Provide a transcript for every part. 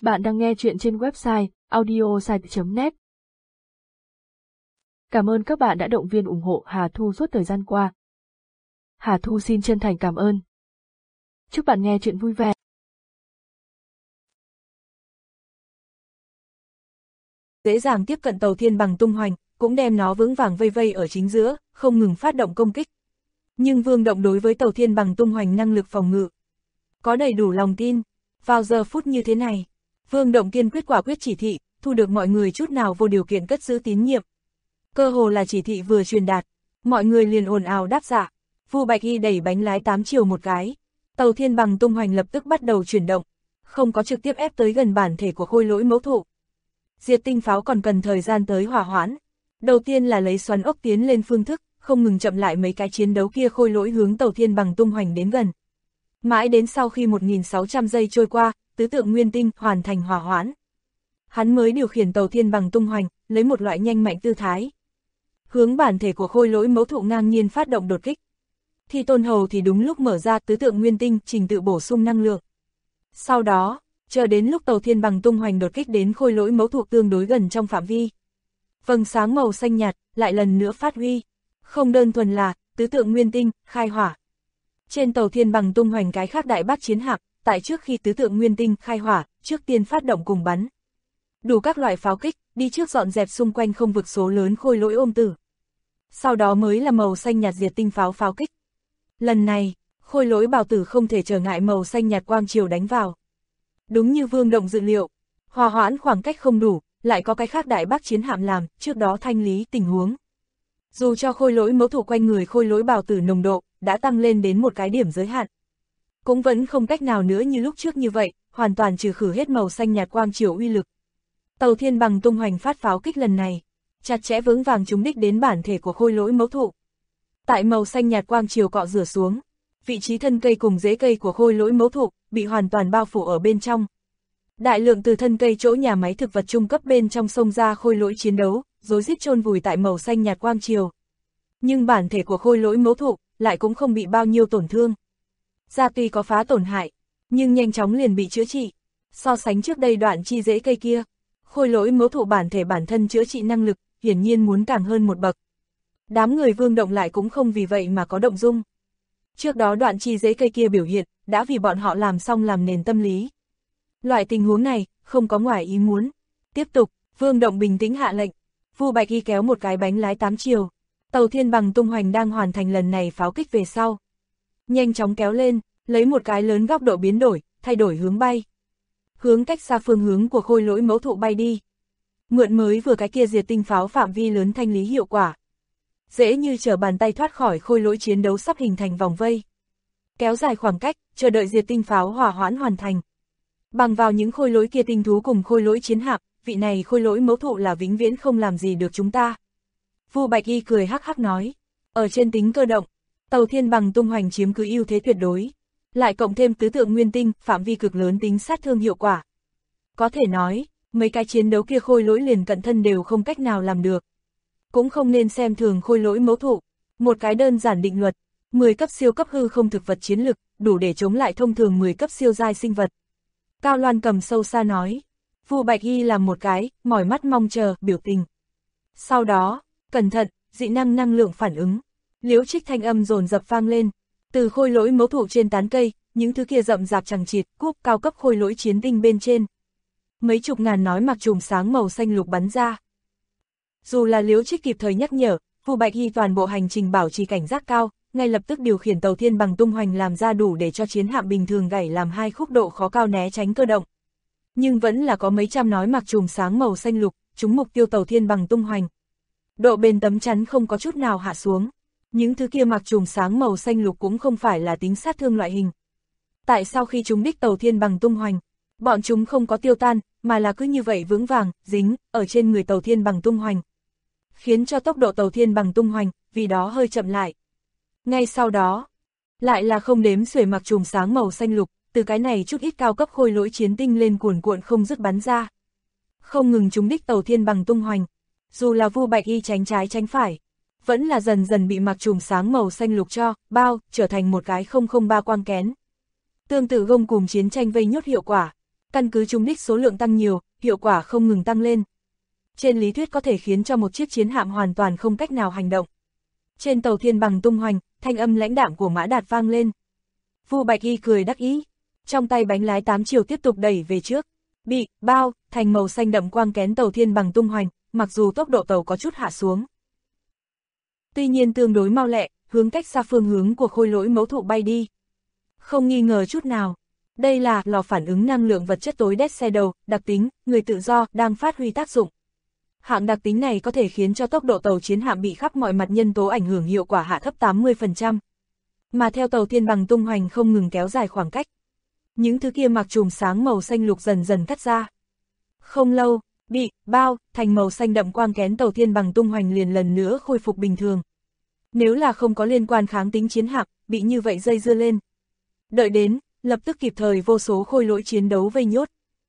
Bạn đang nghe chuyện trên website audiosite.net. Cảm ơn các bạn đã động viên ủng hộ Hà Thu suốt thời gian qua. Hà Thu xin chân thành cảm ơn. Chúc bạn nghe chuyện vui vẻ. Dễ dàng tiếp cận tàu thiên bằng tung hoành, cũng đem nó vững vàng vây vây ở chính giữa, không ngừng phát động công kích. Nhưng Vương Động đối với tàu thiên bằng tung hoành năng lực phòng ngự có đầy đủ lòng tin. Vào giờ phút như thế này, Vương Động kiên quyết quả quyết chỉ thị, thu được mọi người chút nào vô điều kiện cất giữ tín nhiệm. Cơ hồ là chỉ thị vừa truyền đạt, mọi người liền ồn ào đáp dạ. Vu Bạch Y đẩy bánh lái 8 chiều một cái, tàu thiên bằng tung hoành lập tức bắt đầu chuyển động, không có trực tiếp ép tới gần bản thể của khôi lỗi mẫu thụ. Diệt tinh pháo còn cần thời gian tới hỏa hoãn. Đầu tiên là lấy xoắn ốc tiến lên phương thức, không ngừng chậm lại mấy cái chiến đấu kia khôi lỗi hướng tàu thiên bằng tung hoành đến gần. Mãi đến sau khi 1.600 giây trôi qua, tứ tượng nguyên tinh hoàn thành hỏa hoãn. Hắn mới điều khiển tàu thiên bằng tung hoành, lấy một loại nhanh mạnh tư thái. Hướng bản thể của khôi lỗi mẫu thụ ngang nhiên phát động đột kích. Thì Tôn Hầu thì đúng lúc mở ra tứ tượng nguyên tinh trình tự bổ sung năng lượng. Sau đó, chờ đến lúc tàu thiên bằng tung hoành đột kích đến khôi lỗi mẫu thụ tương đối gần trong phạm vi. Vầng sáng màu xanh nhạt lại lần nữa phát huy, không đơn thuần là tứ tượng nguyên tinh khai hỏa. Trên tàu thiên bằng tung hoành cái khác đại bác chiến hạm, tại trước khi tứ tượng nguyên tinh khai hỏa, trước tiên phát động cùng bắn. Đủ các loại pháo kích, đi trước dọn dẹp xung quanh không vực số lớn khôi lỗi ôm tử. Sau đó mới là màu xanh nhạt diệt tinh pháo pháo kích. Lần này, khôi lỗi bào tử không thể trở ngại màu xanh nhạt quang chiều đánh vào. Đúng như Vương Động dự liệu, hòa hoãn khoảng cách không đủ, lại có cái khác đại bác chiến hạm làm, trước đó thanh lý tình huống. Dù cho khôi lỗi mẫu thụ quanh người khôi lỗi bào tử nồng độ, đã tăng lên đến một cái điểm giới hạn. Cũng vẫn không cách nào nữa như lúc trước như vậy, hoàn toàn trừ khử hết màu xanh nhạt quang chiều uy lực. Tàu thiên bằng tung hoành phát pháo kích lần này, chặt chẽ vững vàng trúng đích đến bản thể của khôi lỗi mẫu thụ. Tại màu xanh nhạt quang chiều cọ rửa xuống, vị trí thân cây cùng rễ cây của khôi lỗi mẫu thụ bị hoàn toàn bao phủ ở bên trong. Đại lượng từ thân cây chỗ nhà máy thực vật trung cấp bên trong xông ra khôi lỗi chiến đấu, rối rít chôn vùi tại màu xanh nhạt quang chiều. Nhưng bản thể của khôi lỗi mẫu thụ lại cũng không bị bao nhiêu tổn thương. Da tuy có phá tổn hại, nhưng nhanh chóng liền bị chữa trị. So sánh trước đây đoạn chi rễ cây kia, khôi lỗi mẫu thụ bản thể bản thân chữa trị năng lực, hiển nhiên muốn càng hơn một bậc. Đám người Vương Động lại cũng không vì vậy mà có động dung. Trước đó đoạn chi rễ cây kia biểu hiện, đã vì bọn họ làm xong làm nền tâm lý. Loại tình huống này, không có ngoài ý muốn. Tiếp tục, Vương Động bình tĩnh hạ lệnh. Vu Bạch Y kéo một cái bánh lái 8 chiều. Tàu thiên bằng tung hoành đang hoàn thành lần này pháo kích về sau. Nhanh chóng kéo lên, lấy một cái lớn góc độ biến đổi, thay đổi hướng bay. Hướng cách xa phương hướng của khôi lỗi mẫu thụ bay đi. Mượn mới vừa cái kia diệt tinh pháo phạm vi lớn thanh lý hiệu quả. Dễ như trở bàn tay thoát khỏi khôi lỗi chiến đấu sắp hình thành vòng vây. Kéo dài khoảng cách, chờ đợi diệt tinh pháo hỏa hoãn hoàn thành. Bằng vào những khôi lỗi kia tinh thú cùng khôi lỗi chiến hạm, vị này khôi lỗi mẫu thụ là vĩnh viễn không làm gì được chúng ta. Vu Bạch Y cười hắc hắc nói, ở trên tính cơ động, tàu thiên bằng tung hoành chiếm cứ ưu thế tuyệt đối, lại cộng thêm tứ tượng nguyên tinh, phạm vi cực lớn tính sát thương hiệu quả. Có thể nói, mấy cái chiến đấu kia khôi lỗi liền cận thân đều không cách nào làm được. Cũng không nên xem thường khôi lỗi mẫu thụ, một cái đơn giản định luật, 10 cấp siêu cấp hư không thực vật chiến lực, đủ để chống lại thông thường 10 cấp siêu giai sinh vật. Cao Loan Cầm sâu xa nói, Vu Bạch Y làm một cái, mỏi mắt mong chờ, biểu tình. Sau đó, cẩn thận, dị năng năng lượng phản ứng, Liễu Trích thanh âm dồn dập vang lên, từ khôi lỗi mẫu thụ trên tán cây, những thứ kia rậm rạp chằng chịt, cúp cao cấp khôi lỗi chiến tinh bên trên. Mấy chục ngàn nói mặc chùm sáng màu xanh lục bắn ra. Dù là Liễu Trích kịp thời nhắc nhở, Vu Bạch Y toàn bộ hành trình bảo trì cảnh giác cao, ngay lập tức điều khiển tàu thiên bằng tung hoành làm ra đủ để cho chiến hạm bình thường gãy làm hai khúc độ khó cao né tránh cơ động. Nhưng vẫn là có mấy trăm nói mặc chùm sáng màu xanh lục, trúng mục tiêu tàu thiên bằng tung hoành. Độ bền tấm chắn không có chút nào hạ xuống. Những thứ kia mặc chùm sáng màu xanh lục cũng không phải là tính sát thương loại hình. Tại sau khi chúng đích tàu thiên bằng tung hoành, bọn chúng không có tiêu tan, mà là cứ như vậy vững vàng, dính, ở trên người tàu thiên bằng tung hoành. Khiến cho tốc độ tàu thiên bằng tung hoành, vì đó hơi chậm lại. Ngay sau đó, lại là không đếm xuể mặc chùm sáng màu xanh lục, từ cái này chút ít cao cấp khôi lỗi chiến tinh lên cuồn cuộn không dứt bắn ra. Không ngừng chúng đích tàu thiên bằng tung hoành, dù là Vu Bạch Y tránh trái tránh phải, vẫn là dần dần bị mặc chùm sáng màu xanh lục cho, bao, trở thành một cái 003 quang kén. Tương tự gông cùm chiến tranh vây nhốt hiệu quả, Căn cứ trúng đích số lượng tăng nhiều, hiệu quả không ngừng tăng lên. Trên lý thuyết có thể khiến cho một chiếc chiến hạm hoàn toàn không cách nào hành động. Trên tàu thiên bằng tung hoành, thanh âm lãnh đạm của Mã Đạt vang lên. Vu Bạch Y cười đắc ý, trong tay bánh lái 8 chiều tiếp tục đẩy về trước. Bị, bao, thành màu xanh đậm quang kén tàu thiên bằng tung hoành, mặc dù tốc độ tàu có chút hạ xuống. Tuy nhiên tương đối mau lẹ, hướng cách xa phương hướng của khôi lỗi mẫu thụ bay đi. Không nghi ngờ chút nào. Đây là lò phản ứng năng lượng vật chất tối đét xe đầu, đặc tính, người tự do, đang phát huy tác dụng. Hạng đặc tính này có thể khiến cho tốc độ tàu chiến hạm bị khắp mọi mặt nhân tố ảnh hưởng hiệu quả hạ thấp 80%. Mà theo tàu thiên bằng tung hoành không ngừng kéo dài khoảng cách. Những thứ kia mặc chùm sáng màu xanh lục dần dần cắt ra. Không lâu, bị, bao, thành màu xanh đậm quang kén tàu thiên bằng tung hoành liền lần nữa khôi phục bình thường. Nếu là không có liên quan kháng tính chiến hạm, bị như vậy dây dưa lên. Đợi đến, lập tức kịp thời vô số khôi lỗi chiến đấu vây nhốt.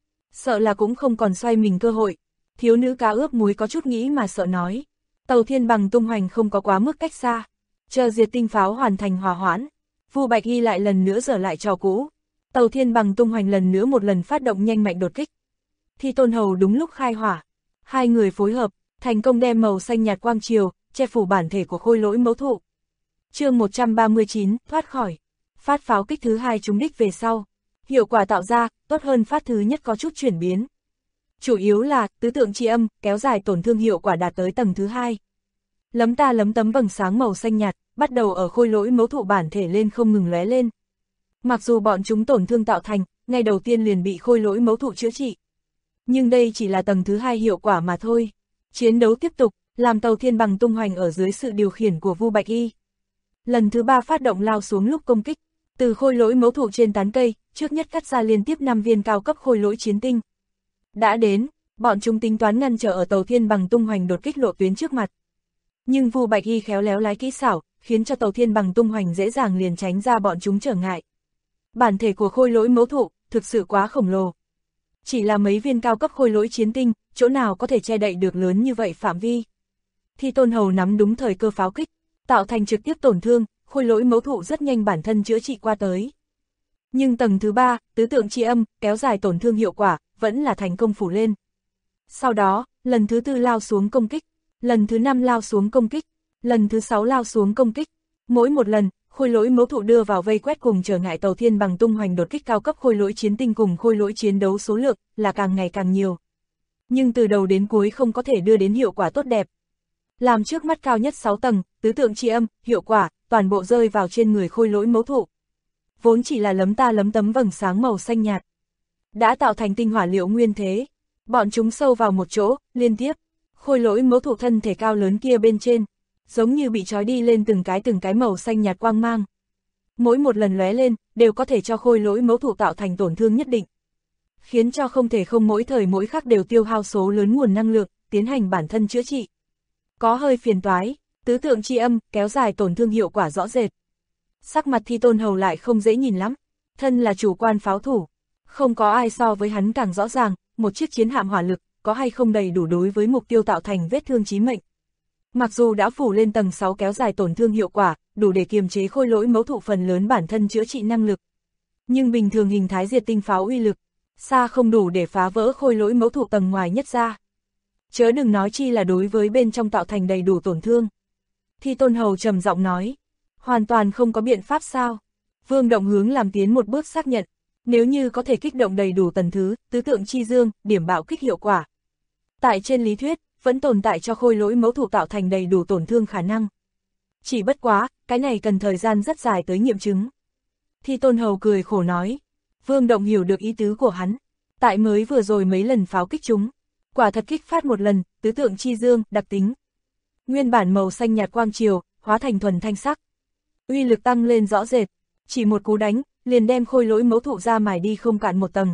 Sợ là cũng không còn xoay mình cơ hội. Thiếu nữ cá ướp muối có chút nghĩ mà sợ nói. Tàu thiên bằng tung hoành không có quá mức cách xa. Chờ diệt tinh pháo hoàn thành hòa hoãn. Vu Bạch Y lại lần nữa dở lại trò cũ. Tàu thiên bằng tung hoành lần nữa một lần phát động nhanh mạnh đột kích. Thi Tôn Hầu đúng lúc khai hỏa. Hai người phối hợp, thành công đem màu xanh nhạt quang chiều, che phủ bản thể của khôi lỗi mẫu thụ. Chương 139, thoát khỏi. Phát pháo kích thứ hai trúng đích về sau. Hiệu quả tạo ra, tốt hơn phát thứ nhất có chút chuyển biến. Chủ yếu là, tứ tượng chi âm, kéo dài tổn thương hiệu quả đạt tới tầng thứ hai. Lấm ta lấm tấm vầng sáng màu xanh nhạt, bắt đầu ở khôi lỗi mẫu thụ bản thể lên không ngừng lóe lên. Mặc dù bọn chúng tổn thương tạo thành, ngay đầu tiên liền bị khôi lỗi mẫu thụ chữa trị. Nhưng đây chỉ là tầng thứ hai hiệu quả mà thôi. Chiến đấu tiếp tục, làm tàu thiên bằng tung hoành ở dưới sự điều khiển của Vu Bạch Y. Lần thứ ba phát động lao xuống lúc công kích, từ khôi lỗi mẫu thụ trên tán cây, trước nhất cắt ra liên tiếp 5 viên cao cấp khôi lỗi chiến tinh. Đã đến, bọn chúng tính toán ngăn trở ở tàu thiên bằng tung hoành đột kích lộ tuyến trước mặt. Nhưng Vu Bạch Y khéo léo lái kỹ xảo, khiến cho tàu thiên bằng tung hoành dễ dàng liền tránh ra bọn chúng trở ngại. Bản thể của khôi lỗi mẫu thụ, thực sự quá khổng lồ. Chỉ là mấy viên cao cấp khôi lỗi chiến tinh, chỗ nào có thể che đậy được lớn như vậy phạm vi. Thi Tôn Hầu nắm đúng thời cơ pháo kích, tạo thành trực tiếp tổn thương, khôi lỗi mẫu thụ rất nhanh bản thân chữa trị qua tới. Nhưng tầng thứ ba, tứ tượng chi âm, kéo dài tổn thương hiệu quả, vẫn là thành công phủ lên. Sau đó, lần thứ tư lao xuống công kích, lần thứ năm lao xuống công kích, lần thứ sáu lao xuống công kích. Mỗi một lần, khôi lỗi mẫu thụ đưa vào vây quét cùng trở ngại tàu thiên bằng tung hoành đột kích cao cấp khôi lỗi chiến tinh cùng khôi lỗi chiến đấu số lượng là càng ngày càng nhiều. Nhưng từ đầu đến cuối không có thể đưa đến hiệu quả tốt đẹp. Làm trước mắt cao nhất 6 tầng, tứ tượng chi âm, hiệu quả, toàn bộ rơi vào trên người khôi lỗi mẫu thụ. Vốn chỉ là lấm ta lấm tấm vầng sáng màu xanh nhạt. Đã tạo thành tinh hỏa liệu nguyên thế. Bọn chúng sâu vào một chỗ, liên tiếp. Khôi lỗi mẫu thụ thân thể cao lớn kia bên trên, giống như bị trói đi lên từng cái màu xanh nhạt quang mang. Mỗi một lần lóe lên, đều có thể cho khôi lỗi mẫu thụ tạo thành tổn thương nhất định. Khiến cho không thể không mỗi thời mỗi khắc đều tiêu hao số lớn nguồn năng lượng, tiến hành bản thân chữa trị. Có hơi phiền toái, tứ tượng chi âm, kéo dài tổn thương hiệu quả rõ rệt. Sắc mặt Thi Tôn Hầu lại không dễ nhìn lắm, thân là chủ quan pháo thủ. Không có ai so với hắn càng rõ ràng, một chiếc chiến hạm hỏa lực, có hay không đầy đủ đối với mục tiêu tạo thành vết thương chí mệnh. Mặc dù đã phủ lên tầng 6 kéo dài tổn thương hiệu quả, đủ để kiềm chế khôi lỗi mẫu thụ phần lớn bản thân chữa trị năng lực. Nhưng bình thường hình thái diệt tinh pháo uy lực, xa không đủ để phá vỡ khôi lỗi mẫu thụ tầng ngoài nhất ra. Chớ đừng nói chi là đối với bên trong tạo thành đầy đủ tổn thương. Thi Tôn Hầu trầm giọng nói, hoàn toàn không có biện pháp sao? Vương Động hướng làm tiến một bước xác nhận, nếu như có thể kích động đầy đủ tầng thứ, tứ tượng chi dương, điểm bạo kích hiệu quả. Tại trên lý thuyết, vẫn tồn tại cho khôi lỗi mẫu thụ tạo thành đầy đủ tổn thương khả năng. Chỉ bất quá, cái này cần thời gian rất dài tới nghiệm chứng. Thi Tôn Hầu cười khổ nói, Vương Động hiểu được ý tứ của hắn, tại mới vừa rồi mấy lần pháo kích chúng, quả thật kích phát một lần, tứ tượng chi dương, đặc tính. Nguyên bản màu xanh nhạt quang chiều, hóa thành thuần thanh sắc. Uy lực tăng lên rõ rệt, chỉ một cú đánh, liền đem khôi lỗi mẫu thụ ra mài đi không cạn một tầng.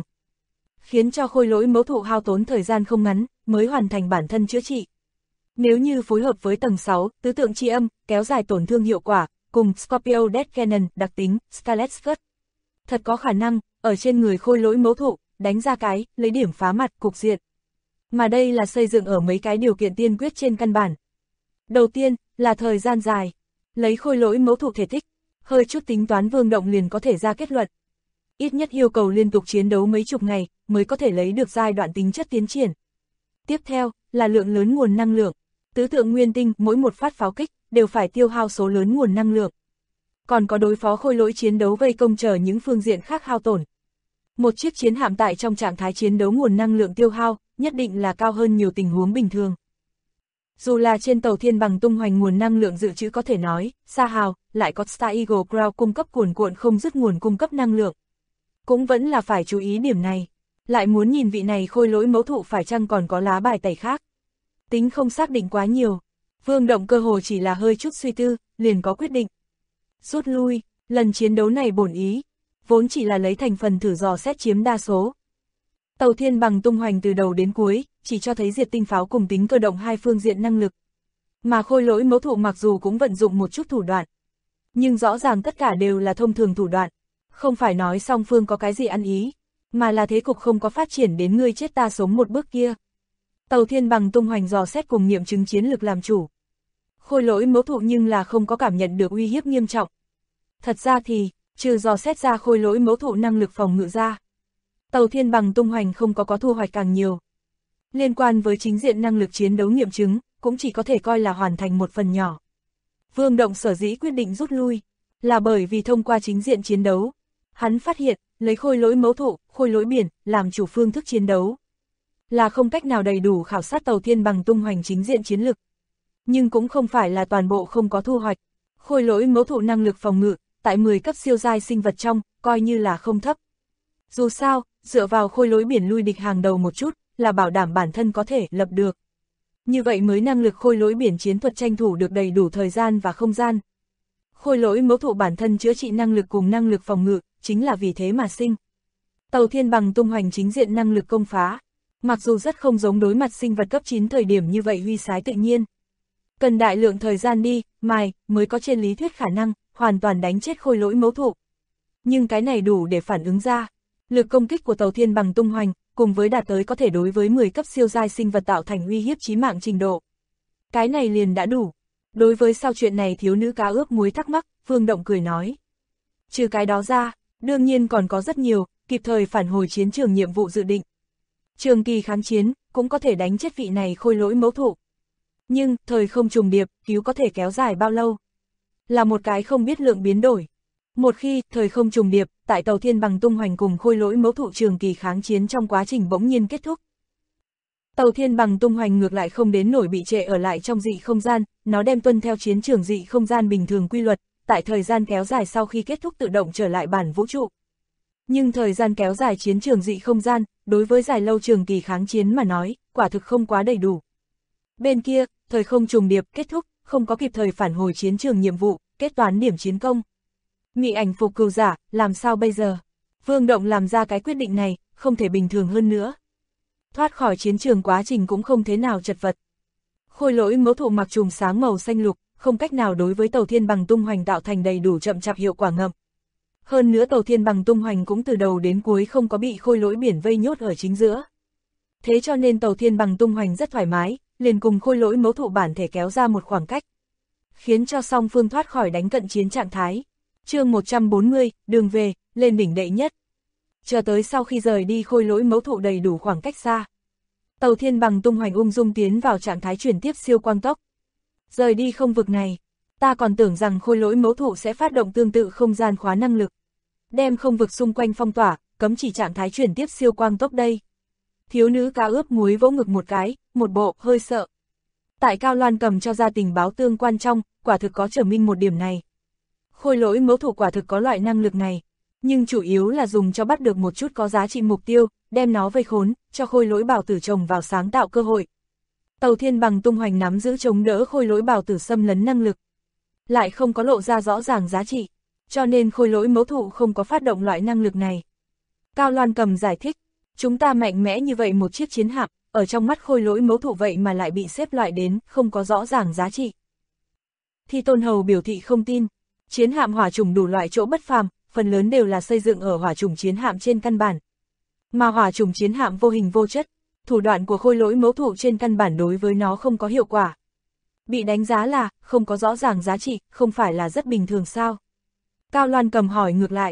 Khiến cho khôi lỗi mẫu thụ hao tốn thời gian không ngắn, mới hoàn thành bản thân chữa trị. Nếu như phối hợp với tầng 6, tứ tượng chi âm, kéo dài tổn thương hiệu quả, cùng Scorpio Death Cannon, đặc tính, Scarlet Skirt. Thật có khả năng, ở trên người khôi lỗi mẫu thụ, đánh ra cái, lấy điểm phá mặt, cục diện. Mà đây là xây dựng ở mấy cái điều kiện tiên quyết trên căn bản. Đầu tiên, là thời gian dài. Lấy khôi lỗi mẫu thụ thể tích, hơi chút tính toán Vương Động liền có thể ra kết luận. ít nhất yêu cầu liên tục chiến đấu mấy chục ngày mới có thể lấy được giai đoạn tính chất tiến triển. Tiếp theo, là lượng lớn nguồn năng lượng. Tứ tượng nguyên tinh, mỗi một phát pháo kích, đều phải tiêu hao số lớn nguồn năng lượng. Còn có đối phó khôi lỗi chiến đấu vây công chờ những phương diện khác hao tổn. Một chiếc chiến hạm tại trong trạng thái chiến đấu nguồn năng lượng tiêu hao, nhất định là cao hơn nhiều tình huống bình thường. Dù là trên tàu thiên bằng tung hoành nguồn năng lượng dự trữ có thể nói, xa hào, lại có Star Eagle Crown cung cấp cuồn cuộn không dứt nguồn cung cấp năng lượng. Cũng vẫn là phải chú ý điểm này. Lại muốn nhìn vị này khôi lỗi mẫu thụ phải chăng còn có lá bài tẩy khác. Tính không xác định quá nhiều. Vương Động cơ hồ chỉ là hơi chút suy tư, liền có quyết định. Rút lui, lần chiến đấu này bổn ý, vốn chỉ là lấy thành phần thử dò xét chiếm đa số. Tàu thiên bằng tung hoành từ đầu đến cuối, chỉ cho thấy diệt tinh pháo cùng tính cơ động hai phương diện năng lực. Mà khôi lỗi mẫu thụ mặc dù cũng vận dụng một chút thủ đoạn, nhưng rõ ràng tất cả đều là thông thường thủ đoạn. Không phải nói song phương có cái gì ăn ý, mà là thế cục không có phát triển đến ngươi chết ta sống một bước kia. Tàu thiên bằng tung hoành dò xét cùng nghiệm chứng chiến lược làm chủ. Khôi lỗi mẫu thụ nhưng là không có cảm nhận được uy hiếp nghiêm trọng. Thật ra thì, trừ dò xét ra khôi lỗi mẫu thụ năng lực phòng ngự ra, tàu thiên bằng tung hoành không có thu hoạch càng nhiều. Liên quan với chính diện năng lực chiến đấu nghiệm chứng, cũng chỉ có thể coi là hoàn thành một phần nhỏ. Vương Động sở dĩ quyết định rút lui, là bởi vì thông qua chính diện chiến đấu, hắn phát hiện, lấy khôi lỗi mẫu thụ, khôi lỗi biển, làm chủ phương thức chiến đấu, là không cách nào đầy đủ khảo sát tàu thiên bằng tung hoành chính diện chiến lực. Nhưng cũng không phải là toàn bộ không có thu hoạch. Khôi lỗi mẫu thụ năng lực phòng ngự, tại 10 cấp siêu giai sinh vật trong, coi như là không thấp. Dù sao, dựa vào khôi lỗi biển lui địch hàng đầu một chút, là bảo đảm bản thân có thể lập được. Như vậy mới năng lực khôi lỗi biển chiến thuật tranh thủ được đầy đủ thời gian và không gian. Khôi lỗi mẫu thụ bản thân chữa trị năng lực cùng năng lực phòng ngự, chính là vì thế mà sinh. Tàu thiên bằng tung hoành chính diện năng lực công phá, mặc dù rất không giống đối mặt sinh vật cấp 9 thời điểm như vậy huy sái tự nhiên. Cần đại lượng thời gian đi, mài, mới có trên lý thuyết khả năng, hoàn toàn đánh chết khôi lỗi mẫu thụ. Nhưng cái này đủ để phản ứng ra. Lực công kích của tàu thiên bằng tung hoành, cùng với đạt tới có thể đối với 10 cấp siêu giai sinh vật tạo thành uy hiếp chí mạng trình độ. Cái này liền đã đủ. Đối với sau chuyện này thiếu nữ cá ướp muối thắc mắc, Vương Động cười nói. Trừ cái đó ra, đương nhiên còn có rất nhiều, kịp thời phản hồi chiến trường nhiệm vụ dự định. Trường kỳ kháng chiến, cũng có thể đánh chết vị này khôi lỗi mẫu thụ. Nhưng, thời không trùng điệp, cứu có thể kéo dài bao lâu? Là một cái không biết lượng biến đổi. Một khi, thời không trùng điệp, tại tàu thiên bằng tung hoành cùng khôi lỗi mẫu thụ trường kỳ kháng chiến trong quá trình bỗng nhiên kết thúc. Tàu thiên bằng tung hoành ngược lại không đến nổi bị trệ ở lại trong dị không gian, nó đem tuân theo chiến trường dị không gian bình thường quy luật, tại thời gian kéo dài sau khi kết thúc tự động trở lại bản vũ trụ. Nhưng thời gian kéo dài chiến trường dị không gian, đối với dài lâu trường kỳ kháng chiến mà nói, quả thực không quá đầy đủ. Bên kia, thời không trùng điệp kết thúc, không có kịp thời phản hồi chiến trường nhiệm vụ, kết toán điểm chiến công. Mị ảnh phục cừu giả, làm sao bây giờ? Vương Động làm ra cái quyết định này, không thể bình thường hơn nữa. Thoát khỏi chiến trường quá trình cũng không thế nào chật vật. Khôi lỗi mẫu thụ mặc trùm sáng màu xanh lục, không cách nào đối với tàu thiên bằng tung hoành tạo thành đầy đủ chậm chạp hiệu quả ngầm. Hơn nữa tàu thiên bằng tung hoành cũng từ đầu đến cuối không có bị khôi lỗi biển vây nhốt ở chính giữa. Thế cho nên tàu thiên bằng tung hoành rất thoải mái, liền cùng khôi lỗi mẫu thụ bản thể kéo ra một khoảng cách, khiến cho song phương thoát khỏi đánh cận chiến trạng thái. Chương 140, đường về, lên đỉnh đệ nhất. Chờ tới sau khi rời đi khôi lỗi mẫu thụ đầy đủ khoảng cách xa, tàu thiên bằng tung hoành ung dung tiến vào trạng thái chuyển tiếp siêu quang tốc. Rời đi không vực này, ta còn tưởng rằng khôi lỗi mẫu thụ sẽ phát động tương tự không gian khóa năng lực, đem không vực xung quanh phong tỏa, cấm chỉ trạng thái chuyển tiếp siêu quang tốc đây. Thiếu nữ cá ướp muối vỗ ngực một cái, một bộ hơi sợ. Tại Cao Loan cầm cho ra tình báo tương quan trong, quả thực có trở minh một điểm này. Khôi lỗi mẫu thụ quả thực có loại năng lực này, nhưng chủ yếu là dùng cho bắt được một chút có giá trị mục tiêu, đem nó vây khốn, cho khôi lỗi bào tử trồng vào sáng tạo cơ hội. Tàu thiên bằng tung hoành nắm giữ chống đỡ khôi lỗi bào tử xâm lấn năng lực, lại không có lộ ra rõ ràng giá trị, cho nên khôi lỗi mẫu thụ không có phát động loại năng lực này. Cao Loan cầm giải thích, chúng ta mạnh mẽ như vậy một chiếc chiến hạm, ở trong mắt khôi lỗi mẫu thụ vậy mà lại bị xếp loại đến, không có rõ ràng giá trị. Thi Tôn Hầu biểu thị không tin, chiến hạm hỏa chủng đủ loại chỗ bất phàm, phần lớn đều là xây dựng ở hỏa chủng chiến hạm trên căn bản. Mà hỏa chủng chiến hạm vô hình vô chất, thủ đoạn của khôi lỗi mẫu thụ trên căn bản đối với nó không có hiệu quả. Bị đánh giá là, không có rõ ràng giá trị, không phải là rất bình thường sao? Cao Loan cầm hỏi ngược lại,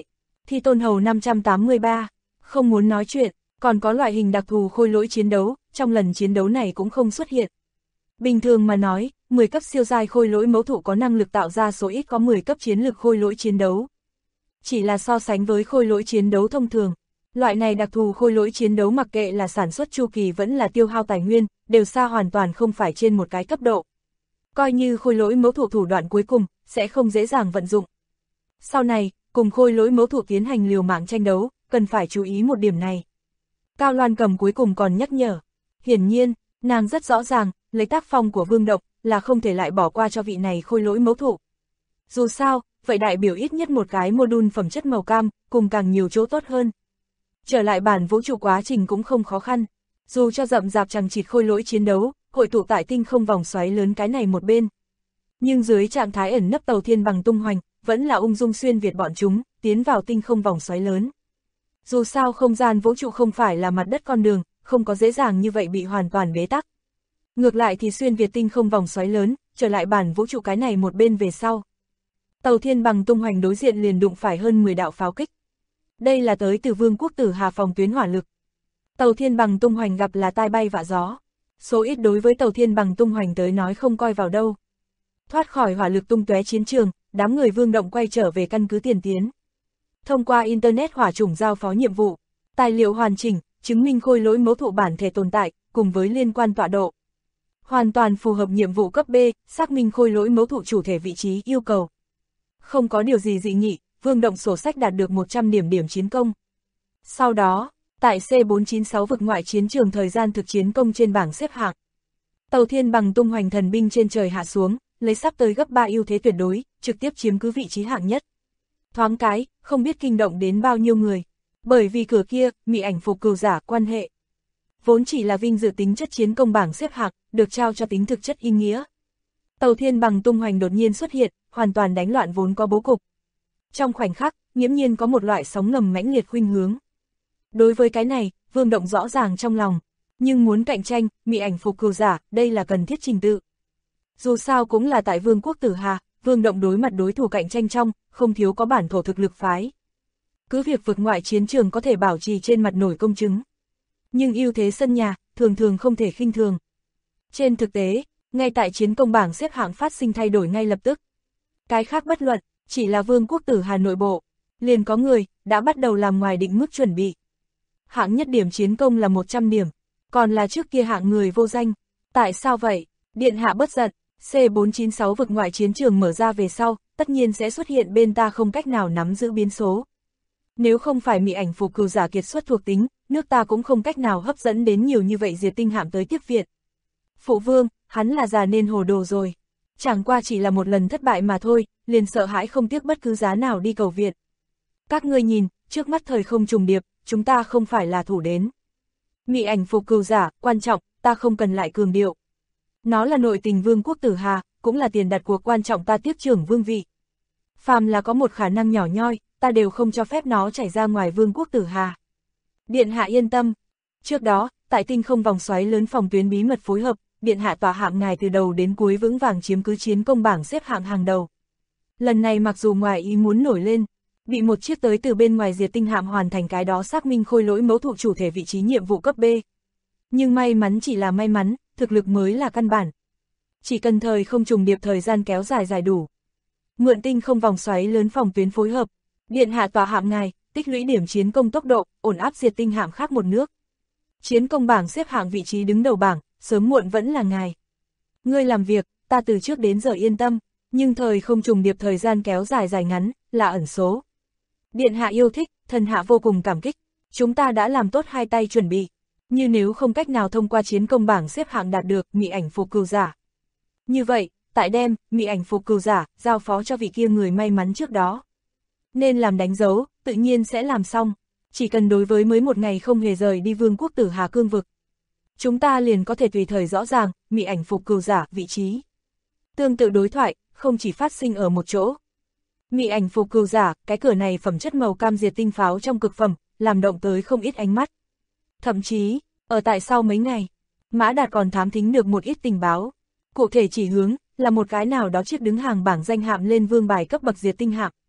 Thi Tôn Hầu 583, không muốn nói chuyện, còn có loại hình đặc thù khôi lỗi chiến đấu, trong lần chiến đấu này cũng không xuất hiện. Bình thường mà nói, 10 cấp siêu giai khôi lỗi mẫu thụ có năng lực tạo ra số ít có 10 cấp chiến lực khôi lỗi chiến đấu. Chỉ là so sánh với khôi lỗi chiến đấu thông thường, loại này đặc thù khôi lỗi chiến đấu mặc kệ là sản xuất chu kỳ vẫn là tiêu hao tài nguyên, đều xa hoàn toàn không phải trên một cái cấp độ. Coi như khôi lỗi mẫu thụ thủ đoạn cuối cùng, sẽ không dễ dàng vận dụng. Sau này, cùng khôi lỗi mẫu thụ tiến hành liều mạng tranh đấu, cần phải chú ý một điểm này. Cao Loan Cầm cuối cùng còn nhắc nhở. Hiển nhiên, nàng rất rõ ràng, lấy tác phong của Vương Động, là không thể lại bỏ qua cho vị này khôi lỗi mẫu thụ. Dù sao, vậy đại biểu ít nhất một cái module phẩm chất màu cam, cùng càng nhiều chỗ tốt hơn. Trở lại bản vũ trụ quá trình cũng không khó khăn. Dù cho rậm rạp chằng chịt khôi lỗi chiến đấu, hội tụ tại tinh không vòng xoáy lớn cái này một bên. Nhưng dưới trạng thái ẩn nấp tàu thiên bằng tung hoành, vẫn là ung dung xuyên việt bọn chúng, tiến vào tinh không vòng xoáy lớn. Dù sao không gian vũ trụ không phải là mặt đất con đường, không có dễ dàng như vậy bị hoàn toàn bế tắc. Ngược lại thì xuyên việt tinh không vòng xoáy lớn, trở lại bản vũ trụ cái này một bên về sau. Tàu thiên bằng tung hoành đối diện liền đụng phải hơn 10 đạo pháo kích. Đây là tới từ Vương quốc Tử Hà phòng tuyến hỏa lực. Tàu thiên bằng tung hoành gặp là tai bay vạ gió. Số ít đối với tàu thiên bằng tung hoành tới nói không coi vào đâu. Thoát khỏi hỏa lực tung tóe chiến trường, đám người Vương Động quay trở về căn cứ tiền tiến. Thông qua Internet hỏa chủng giao phó nhiệm vụ, tài liệu hoàn chỉnh, chứng minh khôi lỗi mẫu thụ bản thể tồn tại, cùng với liên quan tọa độ. Hoàn toàn phù hợp nhiệm vụ cấp B, xác minh khôi lỗi mẫu thụ chủ thể vị trí yêu cầu. Không có điều gì dị nghị, Vương Động sổ sách đạt được 100 điểm chiến công. Sau đó, tại C496 vực ngoại chiến trường thời gian thực chiến công trên bảng xếp hạng, tàu thiên bằng tung hoành thần binh trên trời hạ xuống, lấy sắp tới gấp 3 ưu thế tuyệt đối, trực tiếp chiếm cứ vị trí hạng nhất. Thoáng cái, không biết kinh động đến bao nhiêu người. Bởi vì cửa kia, Mị Ảnh Phục Cừu giả quan hệ. Vốn chỉ là vinh dự tính chất chiến công bảng xếp hạng, được trao cho tính thực chất ý nghĩa. Tàu thiên bằng tung hoành đột nhiên xuất hiện, hoàn toàn đánh loạn vốn có bố cục. Trong khoảnh khắc, nghiễm nhiên có một loại sóng ngầm mãnh liệt khuynh hướng. Đối với cái này, Vương Động rõ ràng trong lòng. Nhưng muốn cạnh tranh, Mị Ảnh Phục Cừu giả, đây là cần thiết trình tự. Dù sao cũng là tại Vương quốc Tử Hà, Vương Động đối mặt đối thủ cạnh tranh trong, không thiếu có bản thổ thực lực phái. Cứ việc vực ngoại chiến trường có thể bảo trì trên mặt nổi công chứng. Nhưng ưu thế sân nhà, thường thường không thể khinh thường. Trên thực tế, ngay tại chiến công bảng xếp hạng phát sinh thay đổi ngay lập tức. Cái khác bất luận, chỉ là Vương quốc Tử Hà nội bộ, liền có người, đã bắt đầu làm ngoài định mức chuẩn bị. Hạng nhất điểm chiến công là 100 điểm, còn là trước kia hạng người vô danh. Tại sao vậy? Điện hạ bất giận, C496 vực ngoại chiến trường mở ra về sau, tất nhiên sẽ xuất hiện bên ta không cách nào nắm giữ biến số. Nếu không phải Mị Ảnh Phục Cừu giả kiệt xuất thuộc tính, nước ta cũng không cách nào hấp dẫn đến nhiều như vậy diệt tinh hạm tới tiếp viện. Phụ vương, hắn là già nên hồ đồ rồi. Chẳng qua chỉ là một lần thất bại mà thôi, liền sợ hãi không tiếc bất cứ giá nào đi cầu viện. Các ngươi nhìn, trước mắt thời không trùng điệp, chúng ta không phải là thủ đến. Mị Ảnh Phục Cừu giả, quan trọng, ta không cần lại cường điệu. Nó là nội tình Vương quốc Tử Hà, cũng là tiền đặt cuộc quan trọng ta tiếp trưởng vương vị. Phàm là có một khả năng nhỏ nhoi, ta đều không cho phép nó chảy ra ngoài Vương quốc Tử Hà. Điện hạ yên tâm. Trước đó, tại tinh không vòng xoáy lớn phòng tuyến bí mật phối hợp, điện hạ tọa hạng ngài từ đầu đến cuối vững vàng chiếm cứ chiến công bảng xếp hạng hàng đầu. Lần này mặc dù ngoài ý muốn nổi lên, bị một chiếc tới từ bên ngoài diệt tinh hạm hoàn thành cái đó xác minh khôi lỗi mẫu thụ chủ thể vị trí nhiệm vụ cấp B. Nhưng may mắn chỉ là may mắn, thực lực mới là căn bản. Chỉ cần thời không trùng điệp thời gian kéo dài đủ. Mượn tinh không vòng xoáy lớn phòng tuyến phối hợp, điện hạ tọa hạng ngài, tích lũy điểm chiến công tốc độ, ổn áp diệt tinh hạm khác một nước. Chiến công bảng xếp hạng vị trí đứng đầu bảng, sớm muộn vẫn là ngài. Ngươi làm việc, ta từ trước đến giờ yên tâm, nhưng thời không trùng điệp thời gian kéo dài ngắn, là ẩn số. Điện hạ yêu thích, thần hạ vô cùng cảm kích, chúng ta đã làm tốt hai tay chuẩn bị. Như nếu không cách nào thông qua chiến công bảng xếp hạng đạt được Mị Ảnh Phục Cừu giả. Như vậy, tại đem Mị Ảnh Phục Cừu giả giao phó cho vị kia người may mắn trước đó. Nên làm đánh dấu, tự nhiên sẽ làm xong. Chỉ cần đối với mới một ngày không hề rời đi Vương quốc Tử Hà cương vực. Chúng ta liền có thể tùy thời rõ ràng Mị Ảnh Phục Cừu giả vị trí. Tương tự đối thoại, không chỉ phát sinh ở một chỗ. Mị Ảnh Phục Cừu giả, cái cửa này phẩm chất màu cam diệt tinh pháo trong cực phẩm, làm động tới không ít ánh mắt. Thậm chí, ở tại sau mấy ngày, Mã Đạt còn thám thính được một ít tình báo. Cụ thể chỉ hướng, là một cái nào đó chiếc đứng hàng bảng danh hạm lên vương bài cấp bậc diệt tinh hạm.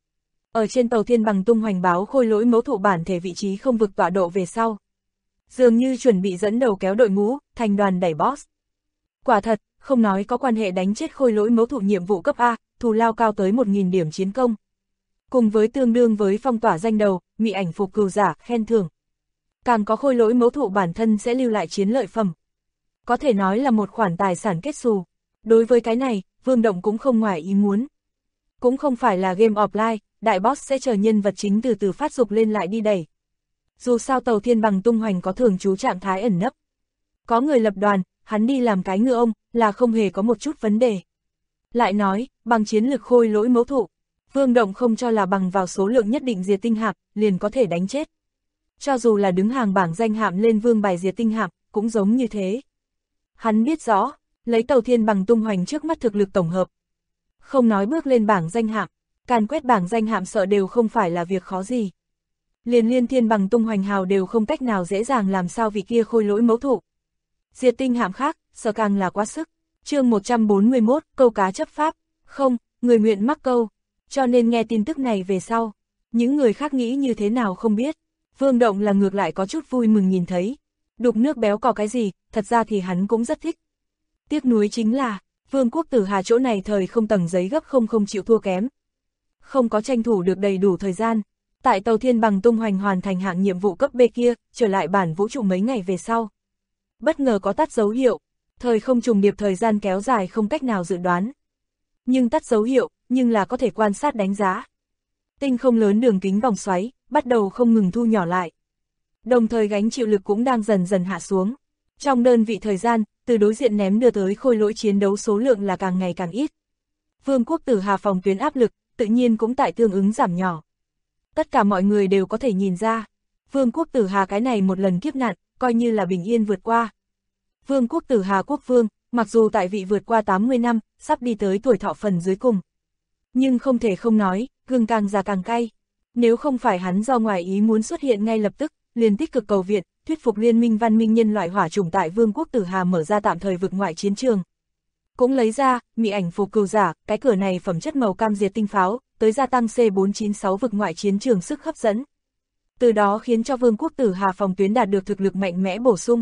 Ở trên tàu thiên bằng tung hoành báo khôi lỗi mẫu thụ bản thể vị trí không vực tọa độ về sau. Dường như chuẩn bị dẫn đầu kéo đội ngũ, thành đoàn đẩy boss. Quả thật, không nói có quan hệ đánh chết khôi lỗi mẫu thụ nhiệm vụ cấp A, thù lao cao tới 1.000 điểm chiến công. Cùng với tương đương với phong tỏa danh đầu, mị ảnh phục cừu giả, khen thưởng. Càng có khôi lỗi mẫu thụ bản thân sẽ lưu lại chiến lợi phẩm. Có thể nói là một khoản tài sản kết xù. Đối với cái này, Vương Động cũng không ngoài ý muốn. Cũng không phải là game offline, đại boss sẽ chờ nhân vật chính từ từ phát dục lên lại đi đẩy. Dù sao tàu thiên bằng tung hoành có thường trú trạng thái ẩn nấp. Có người lập đoàn, hắn đi làm cái ngựa ông, là không hề có một chút vấn đề. Lại nói, bằng chiến lực khôi lỗi mẫu thụ, Vương Động không cho là bằng vào số lượng nhất định diệt tinh hạm, liền có thể đánh chết. Cho dù là đứng hàng bảng danh hạm lên vương bài diệt tinh hạm, cũng giống như thế. Hắn biết rõ, lấy tàu thiên bằng tung hoành trước mắt thực lực tổng hợp. Không nói bước lên bảng danh hạm, càn quét bảng danh hạm sợ đều không phải là việc khó gì. Liền liên thiên bằng tung hoành hào đều không cách nào dễ dàng làm sao vị kia khôi lỗi mẫu thụ. Diệt tinh hạm khác, sợ càng là quá sức. Chương 141, câu cá chấp pháp. Không, người nguyện mắc câu. Cho nên nghe tin tức này về sau. Những người khác nghĩ như thế nào không biết. Vương Động là ngược lại có chút vui mừng nhìn thấy. Đục nước béo có cái gì, thật ra thì hắn cũng rất thích. Tiếc nuối chính là, Vương Quốc Tử Hà chỗ này thời không tầng giấy gấp không chịu thua kém. Không có tranh thủ được đầy đủ thời gian. Tại tàu thiên bằng tung hoành hoàn thành hạng nhiệm vụ cấp B kia, trở lại bản vũ trụ mấy ngày về sau. Bất ngờ có tắt dấu hiệu, thời không trùng điệp thời gian kéo dài không cách nào dự đoán. Nhưng tắt dấu hiệu, nhưng là có thể quan sát đánh giá. Tinh không lớn đường kính vòng xoáy, bắt đầu không ngừng thu nhỏ lại. Đồng thời gánh chịu lực cũng đang dần dần hạ xuống. Trong đơn vị thời gian, từ đối diện ném đưa tới khôi lỗi chiến đấu số lượng là càng ngày càng ít. Vương Quốc Tử Hà phòng tuyến áp lực, tự nhiên cũng tại tương ứng giảm nhỏ. Tất cả mọi người đều có thể nhìn ra, Vương Quốc Tử Hà cái này một lần kiếp nạn, coi như là bình yên vượt qua. Vương Quốc Tử Hà quốc vương, mặc dù tại vị vượt qua 80 năm, sắp đi tới tuổi thọ phần dưới cùng. Nhưng không thể không nói, gừng càng già càng cay. Nếu không phải hắn do ngoài ý muốn xuất hiện ngay lập tức, liền tích cực cầu viện, thuyết phục liên minh văn minh nhân loại hỏa chủng tại Vương Quốc Tử Hà mở ra tạm thời vực ngoại chiến trường. Cũng lấy ra, mị ảnh phục cừu giả, cái cửa này phẩm chất màu cam diệt tinh pháo, tới gia tăng C496 vực ngoại chiến trường sức hấp dẫn. Từ đó khiến cho Vương Quốc Tử Hà phòng tuyến đạt được thực lực mạnh mẽ bổ sung.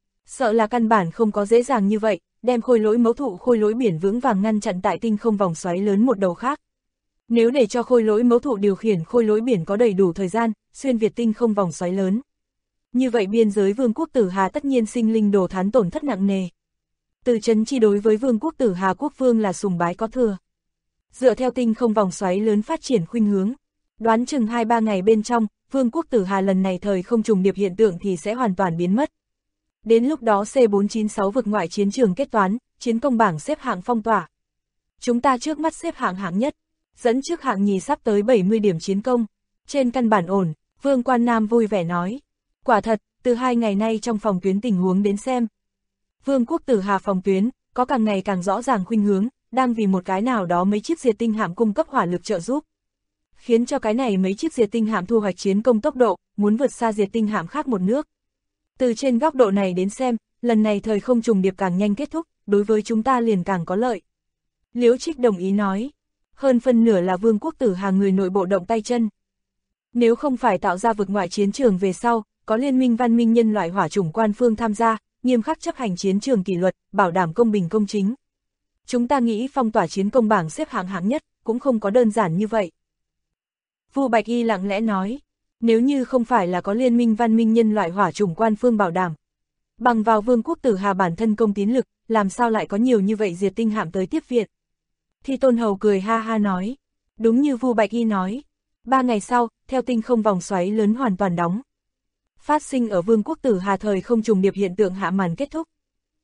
Sợ là căn bản không có dễ dàng như vậy, đem khôi lỗi mẫu thụ khôi lỗi biển vững vàng ngăn chặn tại tinh không vòng xoáy lớn một đầu khác. Nếu để cho khôi lỗi mẫu thụ điều khiển khôi lỗi biển có đầy đủ thời gian, xuyên việt tinh không vòng xoáy lớn. Như vậy biên giới Vương Quốc Tử Hà tất nhiên sinh linh đồ thán tổn thất nặng nề. Từ chấn chi đối với Vương Quốc Tử Hà quốc vương là sùng bái có thừa. Dựa theo tinh không vòng xoáy lớn phát triển khuynh hướng, đoán chừng 2-3 ngày bên trong, Vương Quốc Tử Hà lần này thời không trùng điệp hiện tượng thì sẽ hoàn toàn biến mất. Đến lúc đó C496 vực ngoại chiến trường kết toán, chiến công bảng xếp hạng phong tỏa. Chúng ta trước mắt xếp hạng hạng nhất, dẫn trước hạng nhì sắp tới 70 điểm chiến công. Trên căn bản ổn, Vương Quan Nam vui vẻ nói. Quả thật, từ 2 ngày nay trong phòng tuyến tình huống đến xem. Vương Quốc Tử Hà phòng tuyến, có càng ngày càng rõ ràng khuynh hướng, đang vì một cái nào đó mấy chiếc diệt tinh hạm cung cấp hỏa lực trợ giúp. Khiến cho cái này mấy chiếc diệt tinh hạm thu hoạch chiến công tốc độ, muốn vượt xa diệt tinh hạm khác một nước. Từ trên góc độ này đến xem, lần này thời không trùng điệp càng nhanh kết thúc, đối với chúng ta liền càng có lợi. Liễu Trích đồng ý nói, hơn phân nửa là Vương Quốc Tử Hà người nội bộ động tay chân. Nếu không phải tạo ra vực ngoại chiến trường về sau, có liên minh văn minh nhân loại hỏa chủng quan phương tham gia, nghiêm khắc chấp hành chiến trường kỷ luật, bảo đảm công bình công chính. Chúng ta nghĩ phong tỏa chiến công bảng xếp hạng hạng nhất, cũng không có đơn giản như vậy. Vu Bạch Y lặng lẽ nói, nếu như không phải là có liên minh văn minh nhân loại hỏa chủng quan phương bảo đảm, bằng vào Vương Quốc Tử Hà bản thân công tín lực, làm sao lại có nhiều như vậy diệt tinh hạm tới tiếp viện. Thì Tôn Hầu cười ha ha nói, đúng như Vu Bạch Y nói, 3 ngày sau, theo tinh không vòng xoáy lớn hoàn toàn đóng. Phát sinh ở Vương Quốc Tử Hà thời không trùng điệp hiện tượng hạ màn kết thúc.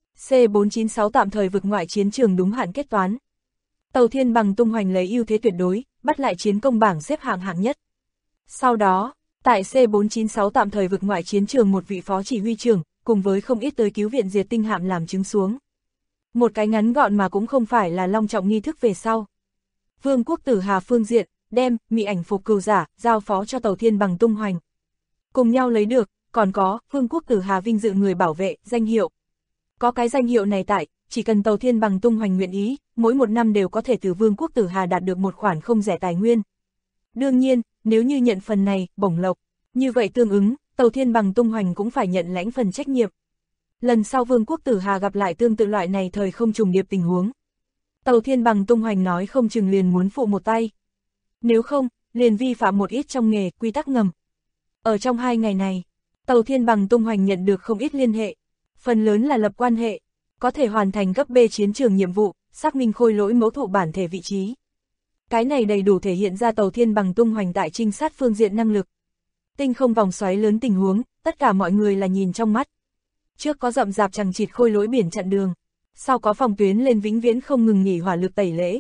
C496 tạm thời vực ngoại chiến trường đúng hạn kết toán. Tàu thiên bằng tung hoành lấy ưu thế tuyệt đối, bắt lại chiến công bảng xếp hạng hạng nhất. Sau đó, tại C496 tạm thời vực ngoại chiến trường một vị phó chỉ huy trưởng, cùng với không ít tới cứu viện diệt tinh hạm làm chứng xuống. Một cái ngắn gọn mà cũng không phải là long trọng nghi thức về sau. Vương Quốc Tử Hà phương diện, đem mị ảnh phục cừu giả, giao phó cho tàu thiên bằng tung hoành. Cùng nhau lấy được, còn có Vương Quốc Tử Hà vinh dự người bảo vệ, danh hiệu. Có cái danh hiệu này tại, chỉ cần tàu thiên bằng tung hoành nguyện ý, mỗi một năm đều có thể từ Vương Quốc Tử Hà đạt được một khoản không rẻ tài nguyên. Đương nhiên, nếu như nhận phần này, bổng lộc, như vậy tương ứng, Tàu Thiên Bằng tung hoành cũng phải nhận lãnh phần trách nhiệm. Lần sau Vương quốc Tử Hà gặp lại tương tự loại này thời không trùng điệp tình huống, Tàu Thiên Bằng tung hoành nói không chừng liền muốn phụ một tay. Nếu không, liền vi phạm một ít trong nghề, quy tắc ngầm. Ở trong 2 ngày này, Tàu Thiên Bằng tung hoành nhận được không ít liên hệ, phần lớn là lập quan hệ, có thể hoàn thành cấp B chiến trường nhiệm vụ, xác minh khôi lỗi mẫu thụ bản thể vị trí. Cái này đầy đủ thể hiện ra Tàu Thiên Bằng tung hoành tại trinh sát phương diện năng lực. Tinh không vòng xoáy lớn tình huống, tất cả mọi người là nhìn trong mắt. Trước có rậm rạp chằng chịt khôi lỗi biển chặn đường, sau có phòng tuyến lên vĩnh viễn không ngừng nghỉ hỏa lực tẩy lễ.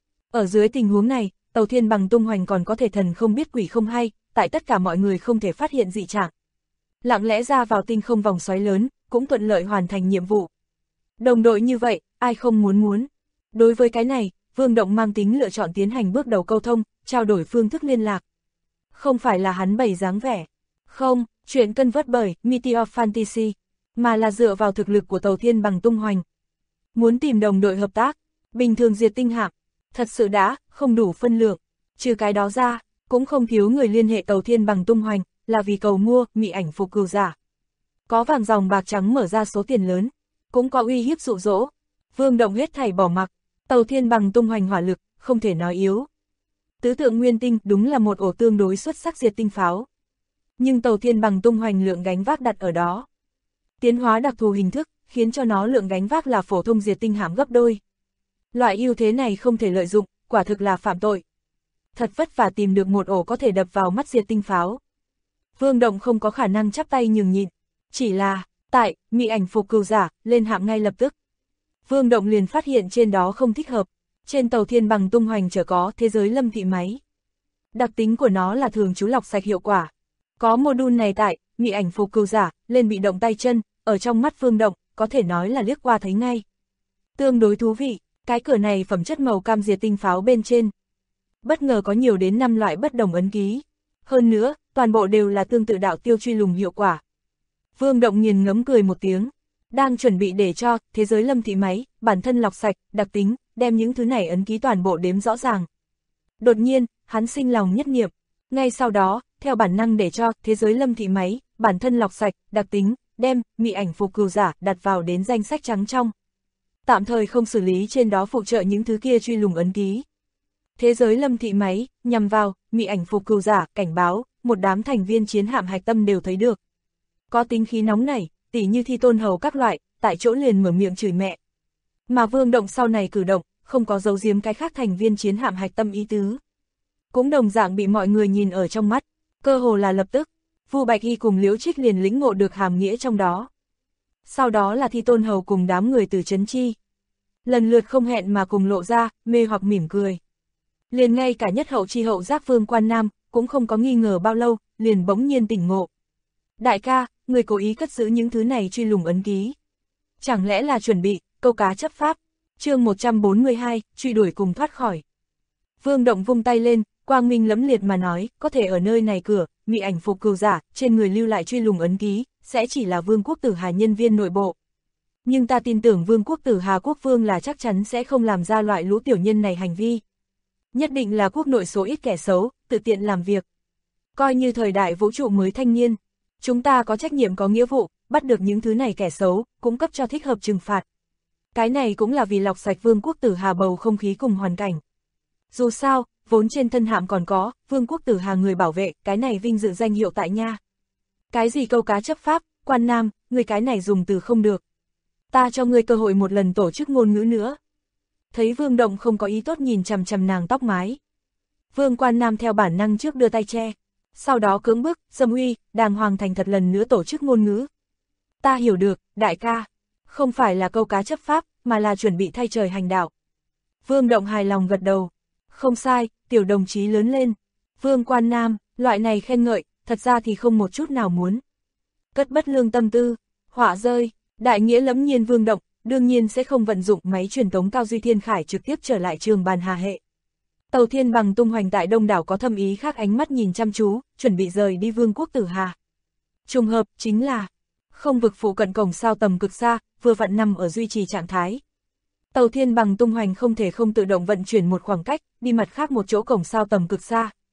Ở dưới tình huống này, Tàu Thiên Bằng tung hoành còn có thể thần không biết quỷ không hay, tại tất cả mọi người không thể phát hiện dị trạng, lặng lẽ ra vào tinh không vòng xoáy lớn, cũng thuận lợi hoàn thành nhiệm vụ. Đồng đội như vậy, ai không muốn. Đối với cái này, Vương Động mang tính lựa chọn tiến hành bước đầu câu thông, trao đổi phương thức liên lạc. Không phải là hắn bày dáng vẻ. Không, chuyện cân vớt bởi Meteor Fantasy, mà là dựa vào thực lực của Tàu Thiên Bằng tung hoành. Muốn tìm đồng đội hợp tác, bình thường diệt tinh hạm, thật sự đã không đủ phân lượng. Trừ cái đó ra, cũng không thiếu người liên hệ Tàu Thiên Bằng tung hoành, là vì cầu mua mị ảnh phục cừu giả. Có vàng dòng bạc trắng mở ra số tiền lớn, cũng có uy hiếp dụ dỗ. Vương Động hết thảy bỏ mặc, Tàu Thiên Bằng tung hoành hỏa lực, không thể nói yếu. Tứ tượng nguyên tinh đúng là một ổ tương đối xuất sắc diệt tinh pháo. Nhưng Tàu Thiên Bằng tung hoành lượng gánh vác đặt ở đó. Tiến hóa đặc thù hình thức, khiến cho nó lượng gánh vác là phổ thông diệt tinh hạm gấp đôi. Loại ưu thế này không thể lợi dụng, quả thực là phạm tội. Thật vất vả tìm được một ổ có thể đập vào mắt diệt tinh pháo. Vương Động không có khả năng chắp tay nhường nhịn, chỉ là, tại, mị ảnh phục cừu giả, lên hạm ngay lập tức. Vương Động liền phát hiện trên đó không thích hợp, trên Tàu Thiên Bằng tung hoành chở có thế giới lâm thị máy. Đặc tính của nó là thường trú lọc sạch hiệu quả. Có module này tại, mị ảnh phục cừu giả, lên bị động tay chân, ở trong mắt Vương Động, có thể nói là liếc qua thấy ngay. Tương đối thú vị, cái cửa này phẩm chất màu cam diệt tinh pháo bên trên. Bất ngờ có nhiều đến 5 loại bất đồng ấn ký. Hơn nữa, toàn bộ đều là tương tự đạo tiêu truy lùng hiệu quả. Vương Động nghiền ngẫm cười một tiếng, đang chuẩn bị để cho thế giới lâm thị máy, bản thân lọc sạch, đặc tính, đem những thứ này ấn ký toàn bộ đếm rõ ràng. Đột nhiên, hắn sinh lòng nhất niệm, ngay sau đó, theo bản năng để cho thế giới lâm thị máy, bản thân lọc sạch, đặc tính, đem mị ảnh phục cừu giả đặt vào đến danh sách trắng trong. Tạm thời không xử lý trên đó phụ trợ những thứ kia truy lùng ấn ký. Thế giới lâm thị máy, nhằm vào, mị ảnh phục cừu giả, cảnh báo, một đám thành viên chiến hạm hạch tâm đều thấy được. Có tính khí nóng nảy, tỉ như Thi Tôn Hầu các loại, tại chỗ liền mở miệng chửi mẹ. Mà Vương Động sau này cử động, không có giấu giếm cái khác thành viên chiến hạm hạch tâm ý tứ. Cũng đồng dạng bị mọi người nhìn ở trong mắt, cơ hồ là lập tức, Vu Bạch Y cùng Liễu Trích liền lĩnh ngộ được hàm nghĩa trong đó. Sau đó là Thi Tôn Hầu cùng đám người từ Trấn Chi. Lần lượt không hẹn mà cùng lộ ra, mê hoặc mỉm cười. Liền ngay cả nhất hậu chi hậu giác Vương Quan Nam, cũng không có nghi ngờ bao lâu, liền bỗng nhiên tỉnh ngộ. Đại ca, người cố ý cất giữ những thứ này truy lùng ấn ký. Chẳng lẽ là chuẩn bị, câu cá chấp pháp, chương 142, truy đuổi cùng thoát khỏi. Vương Động vung tay lên, quang minh lẫm liệt mà nói, có thể ở nơi này cửa, mị ảnh phục cừu giả, trên người lưu lại truy lùng ấn ký, sẽ chỉ là Vương quốc Tử Hà nhân viên nội bộ. Nhưng ta tin tưởng Vương quốc Tử Hà quốc vương là chắc chắn sẽ không làm ra loại lũ tiểu nhân này hành vi. Nhất định là quốc nội số ít kẻ xấu, tự tiện làm việc. Coi như thời đại vũ trụ mới thanh niên, chúng ta có trách nhiệm có nghĩa vụ, bắt được những thứ này kẻ xấu, cũng cấp cho thích hợp trừng phạt. Cái này cũng là vì lọc sạch Vương quốc Tử Hà bầu không khí cùng hoàn cảnh. Dù sao, vốn trên thân hạm còn có, Vương quốc Tử Hà người bảo vệ, cái này vinh dự danh hiệu tại nha. Cái gì câu cá chấp pháp, Quan Nam, người cái này dùng từ không được. Ta cho ngươi cơ hội một lần tổ chức ngôn ngữ nữa. Thấy Vương Động không có ý tốt nhìn chằm chằm nàng tóc mái. Vương Quan Nam theo bản năng trước đưa tay che. Sau đó cưỡng bức, dâm uy, đàng hoàng thành thật lần nữa tổ chức ngôn ngữ. Ta hiểu được, đại ca. Không phải là câu cá chấp pháp, mà là chuẩn bị thay trời hành đạo. Vương Động hài lòng gật đầu. Không sai, tiểu đồng chí lớn lên. Vương Quan Nam, loại này khen ngợi, thật ra thì không một chút nào muốn. Cất bất lương tâm tư, họa rơi, đại nghĩa lẫm nhiên Vương Động, đương nhiên sẽ không vận dụng máy truyền tống Cao Duy Thiên Khải trực tiếp trở lại trường bàn hà hệ. Tàu Thiên Bằng tung hoành tại đông đảo có thâm ý khác ánh mắt nhìn chăm chú, chuẩn bị rời đi Vương quốc Tử Hà. Trùng hợp chính là, không vực phụ cận cổng sao tầm cực xa, vừa vặn nằm ở duy trì trạng thái. Tàu Thiên Bằng tung hoành không thể không tự động vận chuyển một khoảng cách, đi mặt khác một chỗ cổng sao tầm cực xa.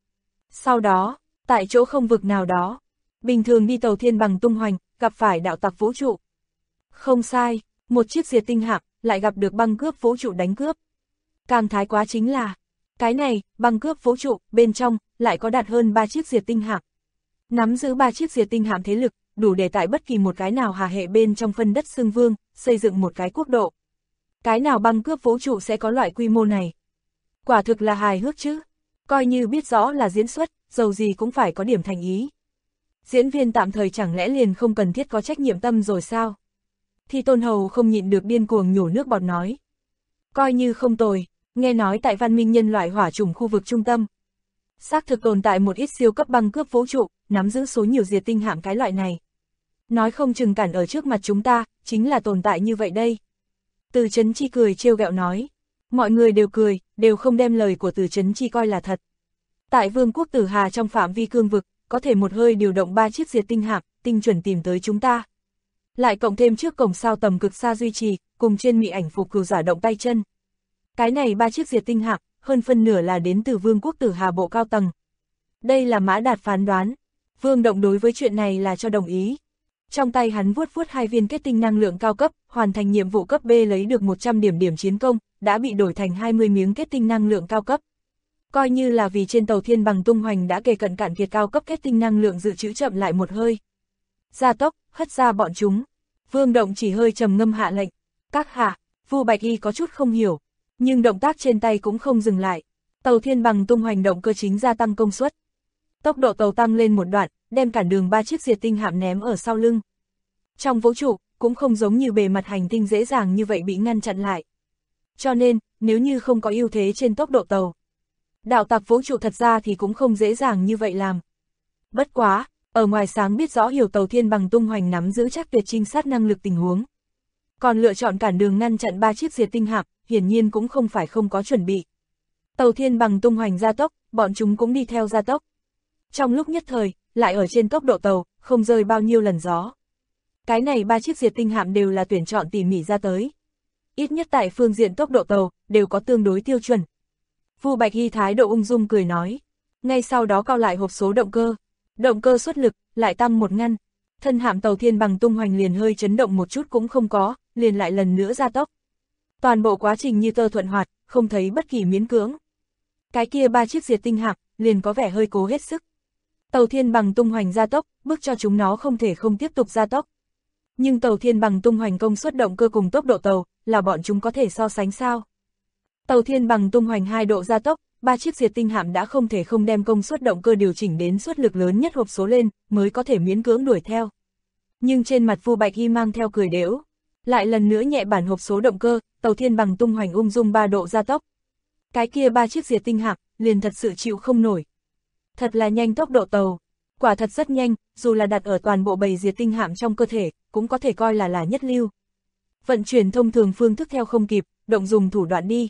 Sau đó, tại chỗ không vực nào đó, bình thường đi tàu thiên bằng tung hoành, gặp phải đạo tặc vũ trụ. Không sai, một chiếc diệt tinh hạm lại gặp được băng cướp vũ trụ đánh cướp. Càng thái quá chính là, cái này, băng cướp vũ trụ, bên trong, lại có đặt hơn 3 chiếc diệt tinh hạm. Nắm giữ 3 chiếc diệt tinh hạm thế lực, đủ để tại bất kỳ một cái nào hà hệ bên trong phân đất xương vương, xây dựng một cái quốc độ. Cái nào băng cướp vũ trụ sẽ có loại quy mô này? Quả thực là hài hước chứ. Coi như biết rõ là diễn xuất, dầu gì cũng phải có điểm thành ý. Diễn viên tạm thời chẳng lẽ liền không cần thiết có trách nhiệm tâm rồi sao? Thì Tôn Hầu không nhịn được điên cuồng nhổ nước bọt nói. Coi như không tồi, nghe nói tại văn minh nhân loại hỏa chủng khu vực trung tâm. Xác thực tồn tại một ít siêu cấp băng cướp vũ trụ, nắm giữ số nhiều diệt tinh hạm cái loại này. Nói không chừng cản ở trước mặt chúng ta, chính là tồn tại như vậy đây. Từ Chấn Chi cười trêu ghẹo nói. Mọi người đều cười, đều không đem lời của Từ Chấn Chi coi là thật. Tại Vương quốc Tử Hà trong phạm vi cương vực, có thể một hơi điều động 3 chiếc diệt tinh hạm, tinh chuẩn tìm tới chúng ta. Lại cộng thêm trước cổng sao tầm cực xa duy trì, cùng trên mị ảnh phục cừu giả động tay chân. Cái này 3 chiếc diệt tinh hạm, hơn phân nửa là đến từ Vương quốc Tử Hà bộ cao tầng. Đây là Mã Đạt phán đoán. Vương Động đối với chuyện này là cho đồng ý. Trong tay hắn vuốt vuốt 2 viên kết tinh năng lượng cao cấp, hoàn thành nhiệm vụ cấp B lấy được 100 điểm chiến công, đã bị đổi thành 20 miếng kết tinh năng lượng cao cấp. Coi như là vì trên tàu thiên bằng tung hoành đã kề cận cạn kiệt cao cấp kết tinh năng lượng dự trữ chậm lại một hơi. Gia tốc, hất ra bọn chúng. Vương Động chỉ hơi trầm ngâm hạ lệnh. Các hạ, Vu Bạch Y có chút không hiểu, nhưng động tác trên tay cũng không dừng lại. Tàu thiên bằng tung hoành động cơ chính gia tăng công suất. Tốc độ tàu tăng lên một đoạn, đem cản đường 3 chiếc diệt tinh hạm ném ở sau lưng. Trong vũ trụ, cũng không giống như bề mặt hành tinh dễ dàng như vậy bị ngăn chặn lại. Cho nên, nếu như không có ưu thế trên tốc độ tàu, đạo tặc vũ trụ thật ra thì cũng không dễ dàng như vậy làm. Bất quá, ở ngoài sáng biết rõ hiểu tàu thiên bằng tung hoành nắm giữ chắc tuyệt trinh sát năng lực tình huống. Còn lựa chọn cản đường ngăn chặn 3 chiếc diệt tinh hạm, hiển nhiên cũng không phải không có chuẩn bị. Tàu thiên bằng tung hoành gia tốc, bọn chúng cũng đi theo gia tốc. Trong lúc nhất thời, lại ở trên tốc độ tàu, không rơi bao nhiêu lần gió. Cái này 3 chiếc diệt tinh hạm đều là tuyển chọn tỉ mỉ ra tới. Ít nhất tại phương diện tốc độ tàu, đều có tương đối tiêu chuẩn. Vu Bạch Hy thái độ ung dung cười nói. Ngay sau đó cao lại hộp số động cơ. Động cơ xuất lực, lại tăng một ngăn. Thân hạm tàu thiên bằng tung hoành liền hơi chấn động một chút cũng không có, liền lại lần nữa gia tốc. Toàn bộ quá trình như tơ thuận hoạt, không thấy bất kỳ miễn cưỡng. Cái kia 3 chiếc diệt tinh hạm, liền có vẻ hơi cố hết sức. Tàu thiên bằng tung hoành gia tốc, bức cho chúng nó không thể không tiếp tục gia tốc. Nhưng tàu thiên bằng tung hoành công suất động cơ cùng tốc độ tàu, là bọn chúng có thể so sánh sao? Tàu thiên bằng tung hoành 2 độ gia tốc, 3 chiếc diệt tinh hạm đã không thể không đem công suất động cơ điều chỉnh đến suất lực lớn nhất hộp số lên, mới có thể miễn cưỡng đuổi theo. Nhưng trên mặt Vu Bạch Hy mang theo cười đễu, lại lần nữa nhẹ bản hộp số động cơ, tàu thiên bằng tung hoành ung dung 3 độ gia tốc. Cái kia 3 chiếc diệt tinh hạm, liền thật sự chịu không nổi. Thật là nhanh tốc độ tàu, quả thật rất nhanh, dù là đặt ở toàn bộ bầy diệt tinh hạm trong cơ thể, cũng có thể coi là nhất lưu. Vận chuyển thông thường phương thức theo không kịp, động dùng thủ đoạn đi.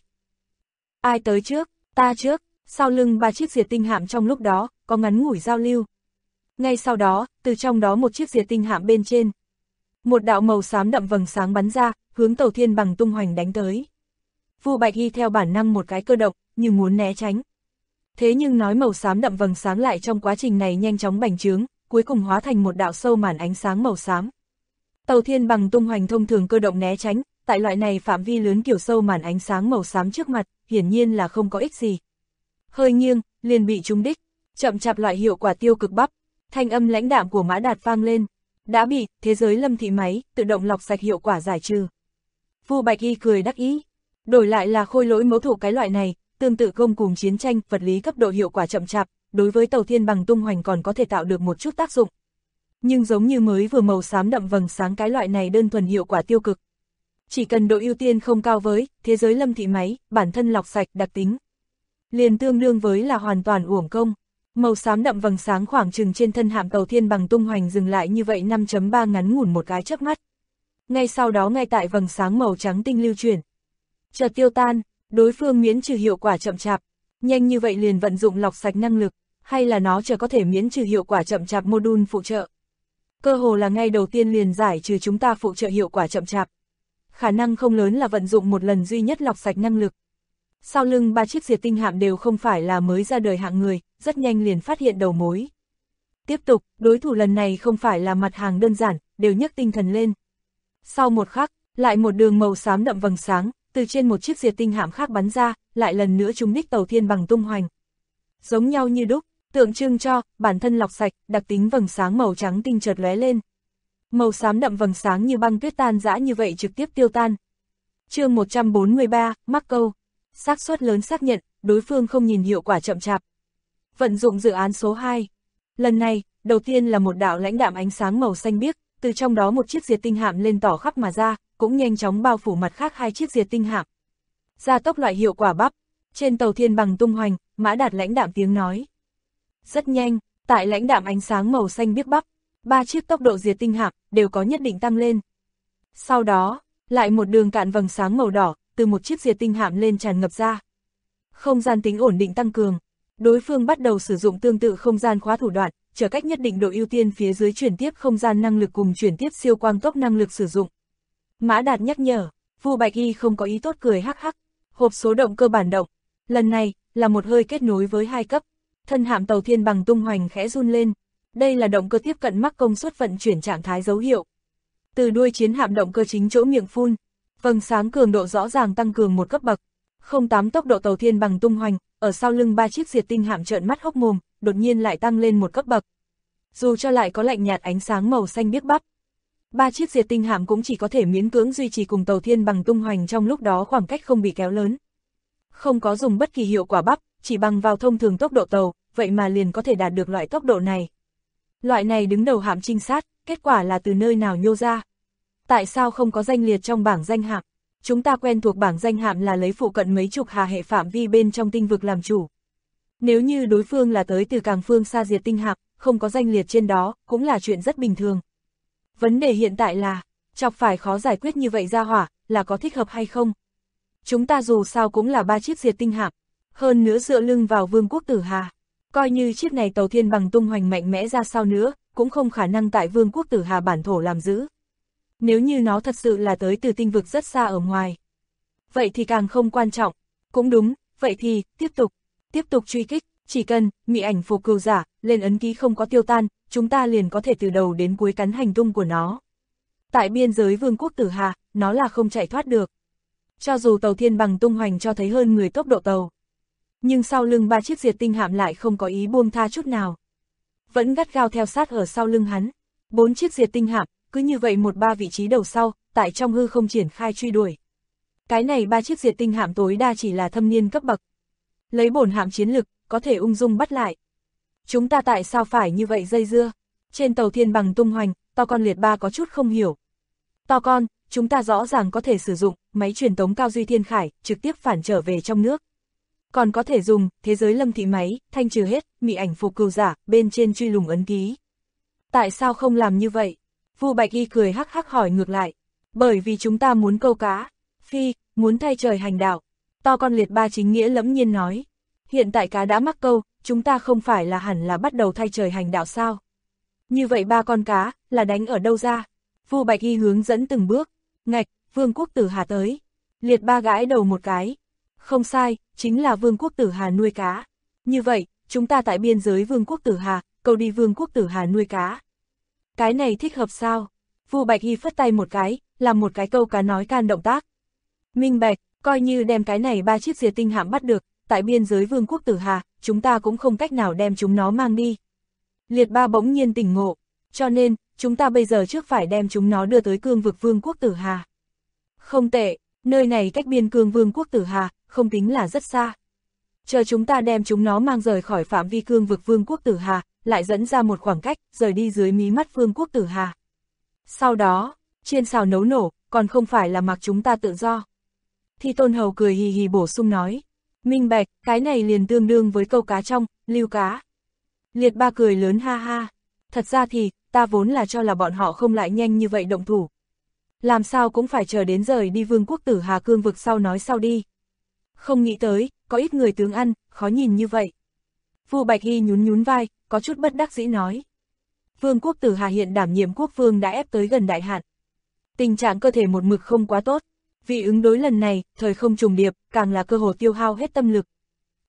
Ai tới trước, ta trước, sau lưng 3 chiếc diệt tinh hạm trong lúc đó, có ngắn ngủi giao lưu. Ngay sau đó, từ trong đó một chiếc diệt tinh hạm bên trên. Một đạo màu xám đậm vầng sáng bắn ra, hướng tàu thiên bằng tung hoành đánh tới. Vu Bạch Hy theo bản năng một cái cơ động, như muốn né tránh. Thế nhưng nói màu xám đậm vầng sáng lại trong quá trình này nhanh chóng bành trướng, cuối cùng hóa thành một đạo sâu màn ánh sáng màu xám. Tàu thiên bằng tung hoành thông thường cơ động né tránh, tại loại này phạm vi lớn kiểu sâu màn ánh sáng màu xám trước mặt, hiển nhiên là không có ích gì. Hơi nghiêng, liền bị trúng đích, chậm chạp loại hiệu quả tiêu cực bắp, thanh âm lãnh đạm của Mã Đạt vang lên, đã bị thế giới lâm thị máy tự động lọc sạch hiệu quả giải trừ. Vu Bạch Y cười đắc ý, đổi lại là khôi lỗi mẫu thủ cái loại này, tương tự công cùng chiến tranh, vật lý cấp độ hiệu quả chậm chạp, đối với tàu thiên bằng tung hoành còn có thể tạo được một chút tác dụng. Nhưng giống như mới vừa màu xám đậm vầng sáng cái loại này đơn thuần hiệu quả tiêu cực. Chỉ cần độ ưu tiên không cao với thế giới lâm thị máy, bản thân lọc sạch đặc tính, liền tương đương với là hoàn toàn uổng công. Màu xám đậm vầng sáng khoảng chừng trên thân hạm tàu thiên bằng tung hoành dừng lại như vậy 5.3 ngắn ngủn một cái chớp mắt. Ngay sau đó ngay tại vầng sáng màu trắng tinh lưu chuyển, chợt tiêu tan, đối phương miễn trừ hiệu quả chậm chạp, nhanh như vậy liền vận dụng lọc sạch năng lực, hay là nó chờ có thể miễn trừ hiệu quả chậm chạp module phụ trợ. Cơ hồ là ngay đầu tiên liền giải trừ chúng ta phụ trợ hiệu quả chậm chạp. Khả năng không lớn là vận dụng một lần duy nhất lọc sạch năng lực. Sau lưng 3 chiếc diệt tinh hạm đều không phải là mới ra đời hạng người, rất nhanh liền phát hiện đầu mối. Tiếp tục, đối thủ lần này không phải là mặt hàng đơn giản, đều nhấc tinh thần lên. Sau một khắc, lại một đường màu xám đậm vầng sáng, từ trên một chiếc diệt tinh hạm khác bắn ra, lại lần nữa trúng đích tàu thiên bằng tung hoành. Giống nhau như đúc, tượng trưng cho bản thân lọc sạch, đặc tính vầng sáng màu trắng tinh chợt lóe lên. Màu xám đậm vầng sáng như băng tuyết tan rã như vậy trực tiếp tiêu tan. Chương 143, mắc câu. Xác suất lớn xác nhận, đối phương không nhìn hiệu quả chậm chạp. Vận dụng dự án số 2. Lần này, đầu tiên là một đạo lãnh đạm ánh sáng màu xanh biếc, từ trong đó một chiếc diệt tinh hạm lên tỏ khắp mà ra, cũng nhanh chóng bao phủ mặt khác hai chiếc diệt tinh hạm. Gia tốc loại hiệu quả bắp. Trên tàu thiên bằng tung hoành, Mã Đạt lãnh đạm tiếng nói. Rất nhanh, tại lãnh đạm ánh sáng màu xanh biếc bắp, 3 chiếc tốc độ diệt tinh hạm đều có nhất định tăng lên. Sau đó, lại một đường cạn vầng sáng màu đỏ, từ một chiếc diệt tinh hạm lên tràn ngập ra. Không gian tính ổn định tăng cường, đối phương bắt đầu sử dụng tương tự không gian khóa thủ đoạn, trở cách nhất định độ ưu tiên phía dưới chuyển tiếp không gian năng lực cùng chuyển tiếp siêu quang tốc năng lực sử dụng. Mã Đạt nhắc nhở, Vu Bạch Y không có ý tốt cười hắc hắc, hộp số động cơ bản động. Lần này, là một hơi kết nối với 2 cấp, thân hạm tàu thiên bằng tung hoành khẽ run lên. Đây là động cơ tiếp cận mắc công suất vận chuyển trạng thái dấu hiệu. Từ đuôi chiến hạm động cơ chính chỗ miệng phun, vầng sáng cường độ rõ ràng tăng cường một cấp bậc. 08 tốc độ tàu thiên bằng tung hoành, ở sau lưng 3 chiếc diệt tinh hạm trợn mắt hốc mồm, đột nhiên lại tăng lên một cấp bậc. Dù cho lại có lạnh nhạt ánh sáng màu xanh biếc bắp, 3 chiếc diệt tinh hạm cũng chỉ có thể miễn cưỡng duy trì cùng tàu thiên bằng tung hoành trong lúc đó khoảng cách không bị kéo lớn. Không có dùng bất kỳ hiệu quả bắp, chỉ bằng vào thông thường tốc độ tàu, vậy mà liền có thể đạt được loại tốc độ này. Loại này đứng đầu hạm trinh sát, kết quả là từ nơi nào nhô ra? Tại sao không có danh liệt trong bảng danh hạm? Chúng ta quen thuộc bảng danh hạm là lấy phụ cận mấy chục hà hệ phạm vi bên trong tinh vực làm chủ. Nếu như đối phương là tới từ càng phương xa diệt tinh hạm, không có danh liệt trên đó, cũng là chuyện rất bình thường. Vấn đề hiện tại là, chọc phải khó giải quyết như vậy ra hỏa, là có thích hợp hay không? Chúng ta dù sao cũng là 3 chiếc diệt tinh hạm, hơn nữa dựa lưng vào Vương quốc Tử Hà. Coi như chiếc này tàu thiên bằng tung hoành mạnh mẽ ra sao nữa, cũng không khả năng tại Vương quốc Tử Hà bản thổ làm giữ. Nếu như nó thật sự là tới từ tinh vực rất xa ở ngoài, vậy thì càng không quan trọng. Cũng đúng, vậy thì, tiếp tục truy kích, chỉ cần, mị ảnh phù cừu giả, lên ấn ký không có tiêu tan, chúng ta liền có thể từ đầu đến cuối cắn hành tung của nó. Tại biên giới Vương quốc Tử Hà, nó là không chạy thoát được. Cho dù tàu thiên bằng tung hoành cho thấy hơn người tốc độ tàu, nhưng sau lưng 3 chiếc diệt tinh hạm lại không có ý buông tha chút nào. Vẫn gắt gao theo sát ở sau lưng hắn. 4 chiếc diệt tinh hạm, cứ như vậy 1-3 vị trí đầu sau, tại trong hư không triển khai truy đuổi. Cái này 3 chiếc diệt tinh hạm tối đa chỉ là thâm niên cấp bậc. Lấy bổn hạm chiến lực, có thể ung dung bắt lại. Chúng ta tại sao phải như vậy dây dưa? Trên tàu thiên bằng tung hoành, to con liệt ba có chút không hiểu. To con, chúng ta rõ ràng có thể sử dụng máy truyền tống cao duy thiên khải, trực tiếp phản trở về trong nước. Còn có thể dùng thế giới lâm thị máy, thanh trừ hết, mị ảnh phù cừu giả, bên trên truy lùng ấn ký. Tại sao không làm như vậy? Vu Bạch Y cười hắc hắc hỏi ngược lại. Bởi vì chúng ta muốn câu cá. Phi, muốn thay trời hành đạo. To con liệt ba chính nghĩa lẫm nhiên nói. Hiện tại cá đã mắc câu, chúng ta không phải là hẳn là bắt đầu thay trời hành đạo sao? Như vậy 3 con cá, là đánh ở đâu ra? Vu Bạch Y hướng dẫn từng bước. Ngạch, Vương quốc Tử Hà tới. Liệt ba gãi đầu một cái. Không sai, chính là Vương quốc Tử Hà nuôi cá. Như vậy, chúng ta tại biên giới Vương quốc Tử Hà, câu đi Vương quốc Tử Hà nuôi cá. Cái này thích hợp sao? Vu Bạch Y phất tay một cái, làm một cái câu cá nói can động tác. Minh bạch, coi như đem cái này 3 chiếc diệt tinh hạm bắt được, tại biên giới Vương quốc Tử Hà, chúng ta cũng không cách nào đem chúng nó mang đi. Liệt ba bỗng nhiên tỉnh ngộ, cho nên, chúng ta bây giờ trước phải đem chúng nó đưa tới cương vực Vương quốc Tử Hà. Không tệ, nơi này cách biên cương Vương quốc Tử Hà, không tính là rất xa. Chờ chúng ta đem chúng nó mang rời khỏi phạm vi cương vực Vương quốc Tử Hà, lại dẫn ra một khoảng cách, rời đi dưới mí mắt Vương quốc Tử Hà. Sau đó, chiên xào nấu nổ, còn không phải là mặc chúng ta tự do. Thi Tôn Hầu cười hì hì bổ sung nói. Minh bạch, cái này liền tương đương với câu cá trong, lưu cá. Liệt ba cười lớn ha ha. Thật ra thì, ta vốn là cho là bọn họ không lại nhanh như vậy động thủ. Làm sao cũng phải chờ đến rời đi Vương quốc Tử Hà cương vực sau nói sau đi. Không nghĩ tới, có ít người tướng ăn, khó nhìn như vậy. Vu Bạch Hy nhún vai, có chút bất đắc dĩ nói. Vương quốc Tử Hà hiện đảm nhiệm quốc vương đã ép tới gần đại hạn. Tình trạng cơ thể một mực không quá tốt. Vì ứng đối lần này, thời không trùng điệp, càng là cơ hội tiêu hao hết tâm lực.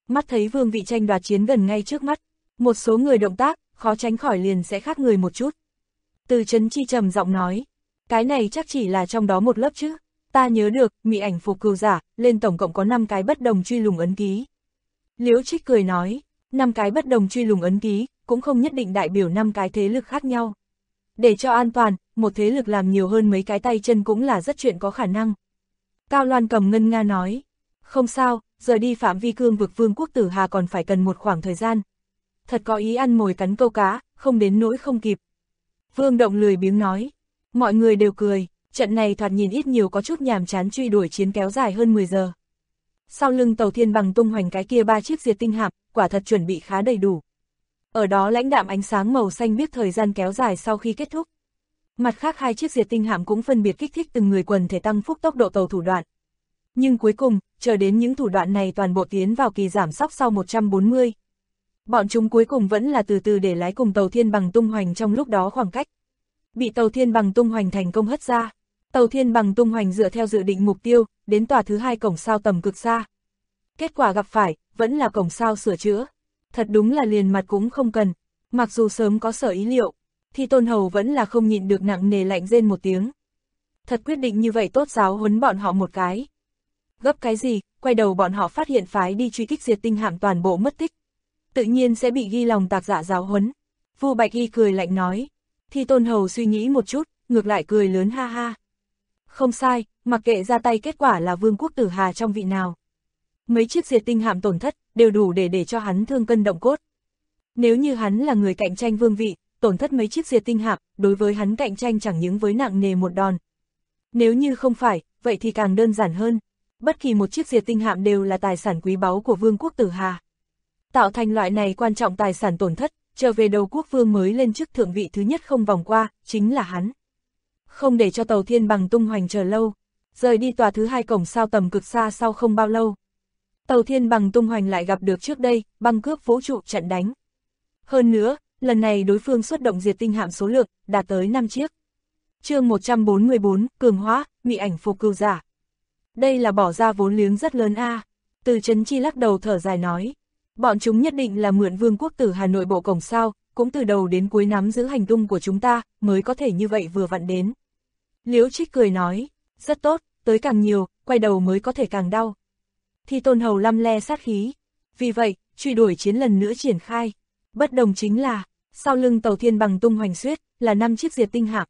Mắt thấy vương vị tranh đoạt chiến gần ngay trước mắt, một số người động tác, khó tránh khỏi liền sẽ khác người một chút. Từ Chấn Chi trầm giọng nói, cái này chắc chỉ là trong đó một lớp chứ. Ta nhớ được, mị ảnh phục cừu giả, lên tổng cộng có 5 cái bất đồng truy lùng ấn ký. Liễu Trích cười nói, 5 cái bất đồng truy lùng ấn ký, cũng không nhất định đại biểu 5 cái thế lực khác nhau. Để cho an toàn, một thế lực làm nhiều hơn mấy cái tay chân cũng là rất chuyện có khả năng. Cao Loan Cầm ngân nga nói, không sao, rời đi phạm vi cương vực Vương quốc Tử Hà còn phải cần một khoảng thời gian. Thật có ý ăn mồi cắn câu cá, không đến nỗi không kịp. Vương Động lười biếng nói, mọi người đều cười, trận này thoạt nhìn ít nhiều có chút nhàm chán truy đuổi chiến kéo dài hơn 10 giờ. Sau lưng Tàu Thiên Bằng tung hoành cái kia 3 chiếc diệt tinh hạm, quả thật chuẩn bị khá đầy đủ. Ở đó lãnh đạm ánh sáng màu xanh biếc thời gian kéo dài sau khi kết thúc. Mặt khác 2 chiếc diệt tinh hạm cũng phân biệt kích thích từng người quần thể tăng phúc tốc độ tàu thủ đoạn. Nhưng cuối cùng, chờ đến những thủ đoạn này toàn bộ tiến vào kỳ giảm sóc sau 140. Bọn chúng cuối cùng vẫn là từ từ để lái cùng Tàu Thiên Bằng tung hoành trong lúc đó khoảng cách. Bị Tàu Thiên Bằng tung hoành thành công hất ra. Tàu Thiên Bằng tung hoành dựa theo dự định mục tiêu, đến tòa thứ 2 cổng sao tầm cực xa. Kết quả gặp phải, vẫn là cổng sao sửa chữa. Thật đúng là liền mặt cũng không cần. Mặc dù sớm có sở ý liệu, thì Tôn Hầu vẫn là không nhịn được nặng nề lạnh rên một tiếng. Thật quyết định như vậy tốt giáo huấn bọn họ một cái. Gấp cái gì, quay đầu bọn họ phát hiện phái đi truy kích diệt tinh hạm toàn bộ mất tích. Tự nhiên sẽ bị ghi lòng tạc dạ giáo huấn. Vu Bạch Y cười lạnh nói. Thì Tôn Hầu suy nghĩ một chút, ngược lại cười lớn ha ha. Không sai, mặc kệ ra tay kết quả là Vương quốc Tử Hà trong vị nào. Mấy chiếc diệt tinh hạm tổn thất, đều đủ để cho hắn thương cân động cốt. Nếu như hắn là người cạnh tranh vương vị, tổn thất mấy chiếc diệt tinh hạm, đối với hắn cạnh tranh chẳng những với nặng nề một đòn. Nếu như không phải, vậy thì càng đơn giản hơn. Bất kỳ một chiếc diệt tinh hạm đều là tài sản quý báu của Vương quốc Tử Hà. Tạo thành loại này quan trọng tài sản tổn thất, trở về đầu quốc vương mới lên chức thượng vị thứ nhất không vòng qua, chính là hắn. Không để cho Tàu Thiên Bằng tung hoành chờ lâu, rời đi tòa thứ 2 cổng sao tầm cực xa sau không bao lâu. Tàu Thiên Bằng tung hoành lại gặp được trước đây, băng cướp vũ trụ trận đánh. Hơn nữa, lần này đối phương xuất động diệt tinh hạm số lượng, đạt tới 5 chiếc. Chương 144, cường hóa, mị ảnh phục cừu giả. Đây là bỏ ra vốn liếng rất lớn a. Từ Chấn Chi lắc đầu thở dài nói. Bọn chúng nhất định là mượn Vương quốc Tử Hà nội bộ cổng sao, cũng từ đầu đến cuối nắm giữ hành tung của chúng ta, mới có thể như vậy vừa vặn đến. Liễu Trích cười nói, rất tốt, tới càng nhiều, quay đầu mới có thể càng đau. Thì Tôn Hầu lăm le sát khí. Vì vậy, truy đuổi chiến lần nữa triển khai. Bất đồng chính là, sau lưng Tàu Thiên Bằng tung hoành xuyết, là 5 chiếc diệt tinh hạm.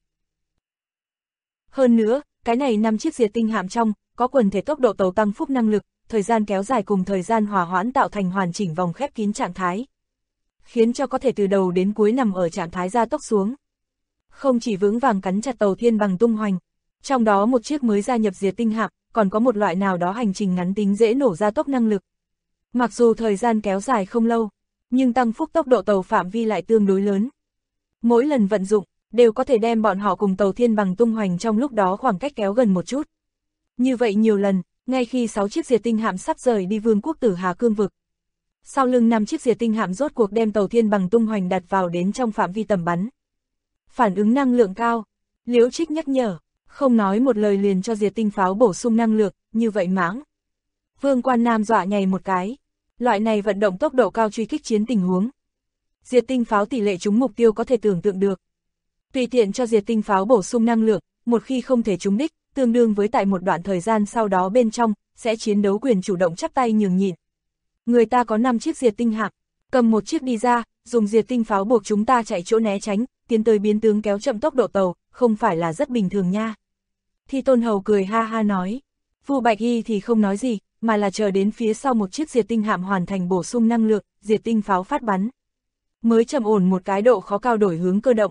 Hơn nữa, cái này 5 chiếc diệt tinh hạm trong, có quần thể tốc độ tàu tăng phúc năng lực, thời gian kéo dài cùng thời gian hòa hoãn tạo thành hoàn chỉnh vòng khép kín trạng thái. Khiến cho có thể từ đầu đến cuối nằm ở trạng thái gia tốc xuống. Không chỉ vững vàng cắn chặt Tàu Thiên Bằng tung hoành, trong đó một chiếc mới gia nhập diệt tinh hạm, còn có một loại nào đó hành trình ngắn tính dễ nổ gia tốc năng lực. Mặc dù thời gian kéo dài không lâu, nhưng tăng phúc tốc độ tàu phạm vi lại tương đối lớn. Mỗi lần vận dụng, đều có thể đem bọn họ cùng Tàu Thiên Bằng tung hoành trong lúc đó khoảng cách kéo gần một chút. Như vậy nhiều lần, ngay khi 6 chiếc diệt tinh hạm sắp rời đi Vương quốc Tử Hà cương vực. Sau lưng 5 chiếc diệt tinh hạm rốt cuộc đem Tàu Thiên Bằng tung hoành đặt vào đến trong phạm vi tầm bắn. Phản ứng năng lượng cao, Liễu Trích nhắc nhở, không nói một lời liền cho diệt tinh pháo bổ sung năng lượng, như vậy mãng. Vương Quan Nam dọa nhảy một cái, loại này vận động tốc độ cao truy kích chiến tình huống. Diệt tinh pháo tỷ lệ trúng mục tiêu có thể tưởng tượng được. Tùy tiện cho diệt tinh pháo bổ sung năng lượng, một khi không thể trúng đích, tương đương với tại một đoạn thời gian sau đó bên trong, sẽ chiến đấu quyền chủ động chắp tay nhường nhịn. Người ta có 5 chiếc diệt tinh hạm, cầm một chiếc đi ra, dùng diệt tinh pháo buộc chúng ta chạy chỗ né tránh, tiến tới biến tướng kéo chậm tốc độ tàu, không phải là rất bình thường nha. Thì Tôn Hầu cười ha ha nói. Vu Bạch Y thì không nói gì, mà là chờ đến phía sau một chiếc diệt tinh hạm hoàn thành bổ sung năng lượng, diệt tinh pháo phát bắn. Mới trầm ổn một cái độ khó cao đổi hướng cơ động.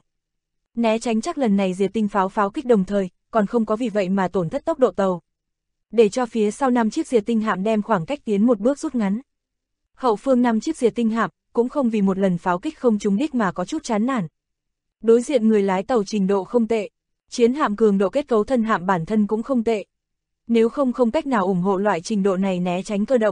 Né tránh chắc lần này diệt tinh pháo pháo kích đồng thời, còn không có vì vậy mà tổn thất tốc độ tàu. Để cho phía sau 5 chiếc diệt tinh hạm đem khoảng cách tiến một bước rút ngắn. Hậu phương 5 chiếc diệt tinh hạm cũng không vì một lần pháo kích không trúng đích mà có chút chán nản. Đối diện người lái tàu trình độ không tệ, chiến hạm cường độ kết cấu thân hạm bản thân cũng không tệ. Nếu không cách nào ủng hộ loại trình độ này né tránh cơ động.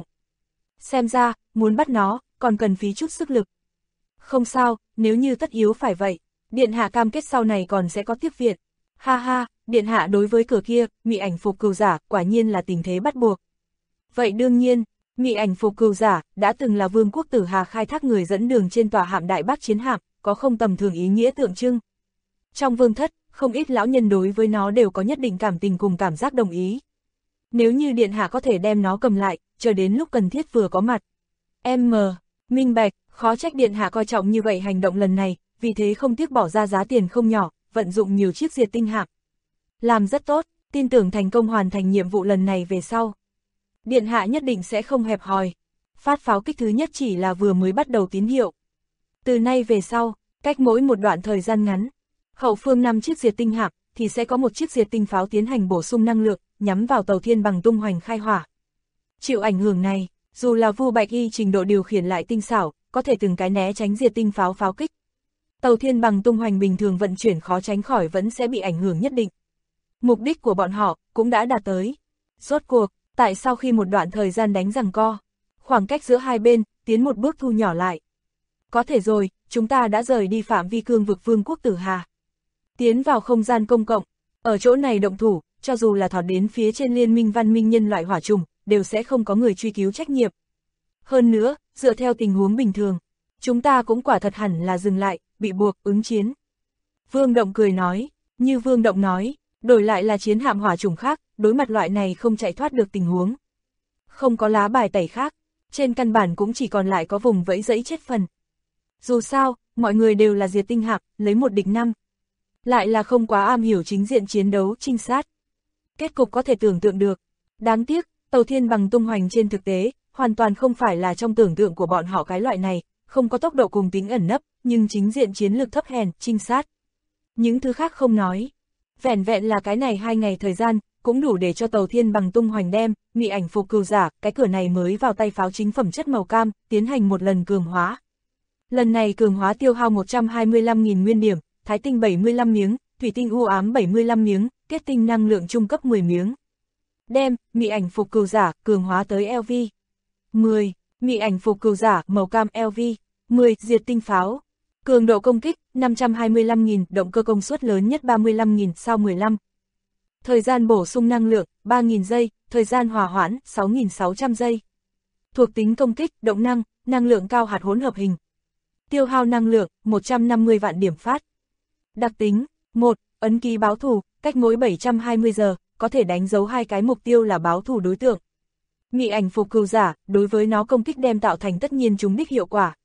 Xem ra, muốn bắt nó, còn cần phí chút sức lực. Không sao, nếu như tất yếu phải vậy, Điện Hạ cam kết sau này còn sẽ có tiếp viện. Ha ha, Điện Hạ đối với cửa kia, mị ảnh phục cừu giả, quả nhiên là tình thế bắt buộc. Vậy đương nhiên, Mị ảnh phục cừu giả, đã từng là Vương quốc Tử Hà khai thác người dẫn đường trên tòa hạm Đại Bắc chiến hạm, có không tầm thường ý nghĩa tượng trưng. Trong vương thất, không ít lão nhân đối với nó đều có nhất định cảm tình cùng cảm giác đồng ý. Nếu như điện hạ có thể đem nó cầm lại, chờ đến lúc cần thiết vừa có mặt. Minh bạch, khó trách điện hạ coi trọng như vậy hành động lần này, vì thế không tiếc bỏ ra giá tiền không nhỏ, vận dụng nhiều chiếc diệt tinh hạm. Làm rất tốt, tin tưởng thành công hoàn thành nhiệm vụ lần này về sau. Điện hạ nhất định sẽ không hẹp hòi. Phát pháo kích thứ nhất chỉ là vừa mới bắt đầu tín hiệu. Từ nay về sau, cách mỗi một đoạn thời gian ngắn, hậu phương 5 chiếc diệt tinh hạm thì sẽ có một chiếc diệt tinh pháo tiến hành bổ sung năng lượng, nhắm vào tàu thiên bằng tung hoành khai hỏa. Chịu ảnh hưởng này, dù là Vu Bạch Y trình độ điều khiển lại tinh xảo, có thể từng cái né tránh diệt tinh pháo pháo kích. Tàu thiên bằng tung hoành bình thường vận chuyển khó tránh khỏi vẫn sẽ bị ảnh hưởng nhất định. Mục đích của bọn họ cũng đã đạt tới. Rốt cuộc, tại sau khi một đoạn thời gian đánh giằng co, khoảng cách giữa hai bên tiến một bước thu nhỏ lại. Có thể rồi, chúng ta đã rời đi phạm vi cương vực Vương quốc Tử Hà. Tiến vào không gian công cộng, ở chỗ này động thủ, cho dù là thọt đến phía trên liên minh văn minh nhân loại hỏa trùng, đều sẽ không có người truy cứu trách nhiệm. Hơn nữa, dựa theo tình huống bình thường, chúng ta cũng quả thật hẳn là dừng lại, bị buộc ứng chiến. Vương Động cười nói, như Vương Động nói, đổi lại là chiến hạm hỏa trùng khác, đối mặt loại này không chạy thoát được tình huống. Không có lá bài tẩy khác, trên căn bản cũng chỉ còn lại có vùng vẫy dẫy chết phần. Dù sao, mọi người đều là diệt tinh hạm, lấy 1 địch 5. Lại là không quá am hiểu chính diện chiến đấu trinh sát. Kết cục có thể tưởng tượng được. Đáng tiếc, tàu thiên bằng tung hoành trên thực tế, hoàn toàn không phải là trong tưởng tượng của bọn họ cái loại này, không có tốc độ cùng tính ẩn nấp, nhưng chính diện chiến lược thấp hèn, trinh sát. Những thứ khác không nói. Vẻn vẹn là cái này 2 ngày thời gian, cũng đủ để cho tàu thiên bằng tung hoành đem, mị ảnh phục cừu giả, cái cửa này mới vào tay pháo chính phẩm chất màu cam, tiến hành một lần cường hóa. Lần này cường hóa tiêu hao 125.000 nguyên điểm, thái tinh 75 miếng, thủy tinh u ám 75 miếng, kết tinh năng lượng trung cấp 10 miếng. Đem, mị ảnh phục cừu giả, cường hóa tới LV. 10. Mị ảnh phục cừu giả, màu cam LV. 10. Diệt tinh pháo. Cường độ công kích, 525.000, động cơ công suất lớn nhất 35.000, sao 15. Thời gian bổ sung năng lượng, 3.000 giây, thời gian hòa hoãn, 6.600 giây. Thuộc tính công kích, động năng, năng lượng cao hạt hỗn hợp hình. Tiêu hao năng lượng, 150 vạn điểm phát. Đặc tính, 1. Ấn ký báo thù, cách mỗi 720 giờ, có thể đánh dấu 2 cái mục tiêu là báo thù đối tượng. Mị ảnh phục cừu giả, đối với nó công kích đem tạo thành tất nhiên trúng đích hiệu quả.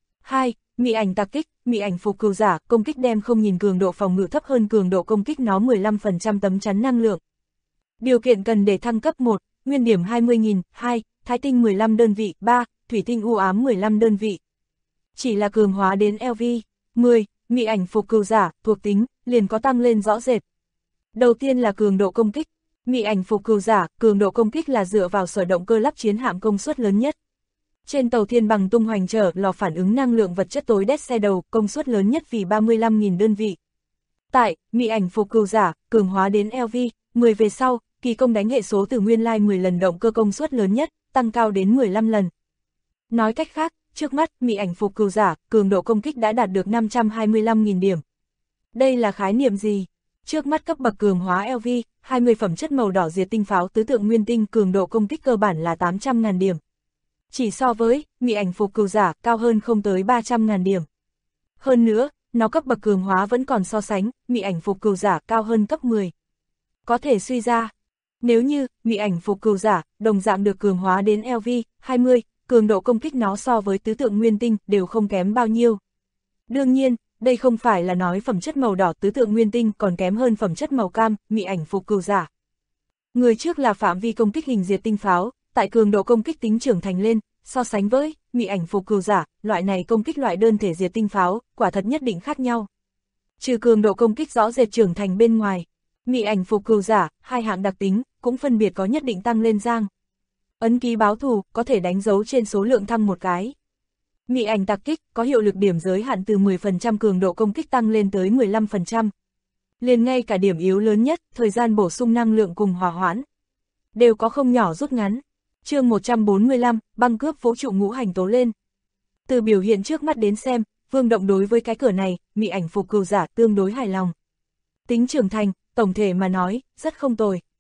2. Mị ảnh tạc kích, mị ảnh phục cừu giả, công kích đem không nhìn cường độ phòng ngự thấp hơn cường độ công kích nó 15% tấm chắn năng lượng. Điều kiện cần để thăng cấp 1, nguyên điểm 20.000, 2, thái tinh 15 đơn vị, 3, thủy tinh u ám 15 đơn vị. Chỉ là cường hóa đến LV. 10. Mị ảnh phục cừu giả, thuộc tính, liền có tăng lên rõ rệt. Đầu tiên là cường độ công kích. Mị ảnh phục cừu giả, cường độ công kích là dựa vào sở động cơ lắp chiến hạm công suất lớn nhất. Trên tàu thiên bằng tung hoành chở lò phản ứng năng lượng vật chất tối đét xe đầu, công suất lớn nhất vì 35.000 đơn vị. Tại, mị ảnh phục cừu giả, cường hóa đến LV, 10 về sau, kỳ công đánh hệ số từ nguyên lai 10 lần động cơ công suất lớn nhất, tăng cao đến 15 lần. Nói cách khác, trước mắt, mị ảnh phục cừu giả, cường độ công kích đã đạt được 525.000 điểm. Đây là khái niệm gì? Trước mắt cấp bậc cường hóa LV, 20 phẩm chất màu đỏ diệt tinh pháo tứ tượng nguyên tinh cường độ công kích cơ bản là 800.000 điểm. Chỉ so với, mị ảnh phục cừu giả cao hơn không tới 300.000 điểm. Hơn nữa, nó cấp bậc cường hóa vẫn còn so sánh, mị ảnh phục cừu giả cao hơn cấp 10. Có thể suy ra, nếu như, mị ảnh phục cừu giả, đồng dạng được cường hóa đến LV, 20, cường độ công kích nó so với tứ tượng nguyên tinh đều không kém bao nhiêu. Đương nhiên, đây không phải là nói phẩm chất màu đỏ tứ tượng nguyên tinh còn kém hơn phẩm chất màu cam, mị ảnh phục cừu giả. Người trước là phạm vi công kích hình diệt tinh pháo, tại cường độ công kích tính trưởng thành lên, so sánh với mị ảnh phục cừu giả, loại này công kích loại đơn thể diệt tinh pháo, quả thật nhất định khác nhau. Trừ cường độ công kích rõ rệt trưởng thành bên ngoài, mị ảnh phục cừu giả, 2 hạng đặc tính, cũng phân biệt có nhất định tăng lên giang. Ấn ký báo thù, có thể đánh dấu trên số lượng thăng một cái. Mị ảnh tạc kích, có hiệu lực điểm giới hạn từ 10% cường độ công kích tăng lên tới 15%. Liền ngay cả điểm yếu lớn nhất, thời gian bổ sung năng lượng cùng hòa hoãn, đều có không nhỏ rút ngắn. Chương 145, băng cướp vũ trụ ngũ hành tố lên. Từ biểu hiện trước mắt đến xem, Vương Động đối với cái cửa này, mị ảnh phục cừu giả tương đối hài lòng. Tính trưởng thành, tổng thể mà nói, rất không tồi.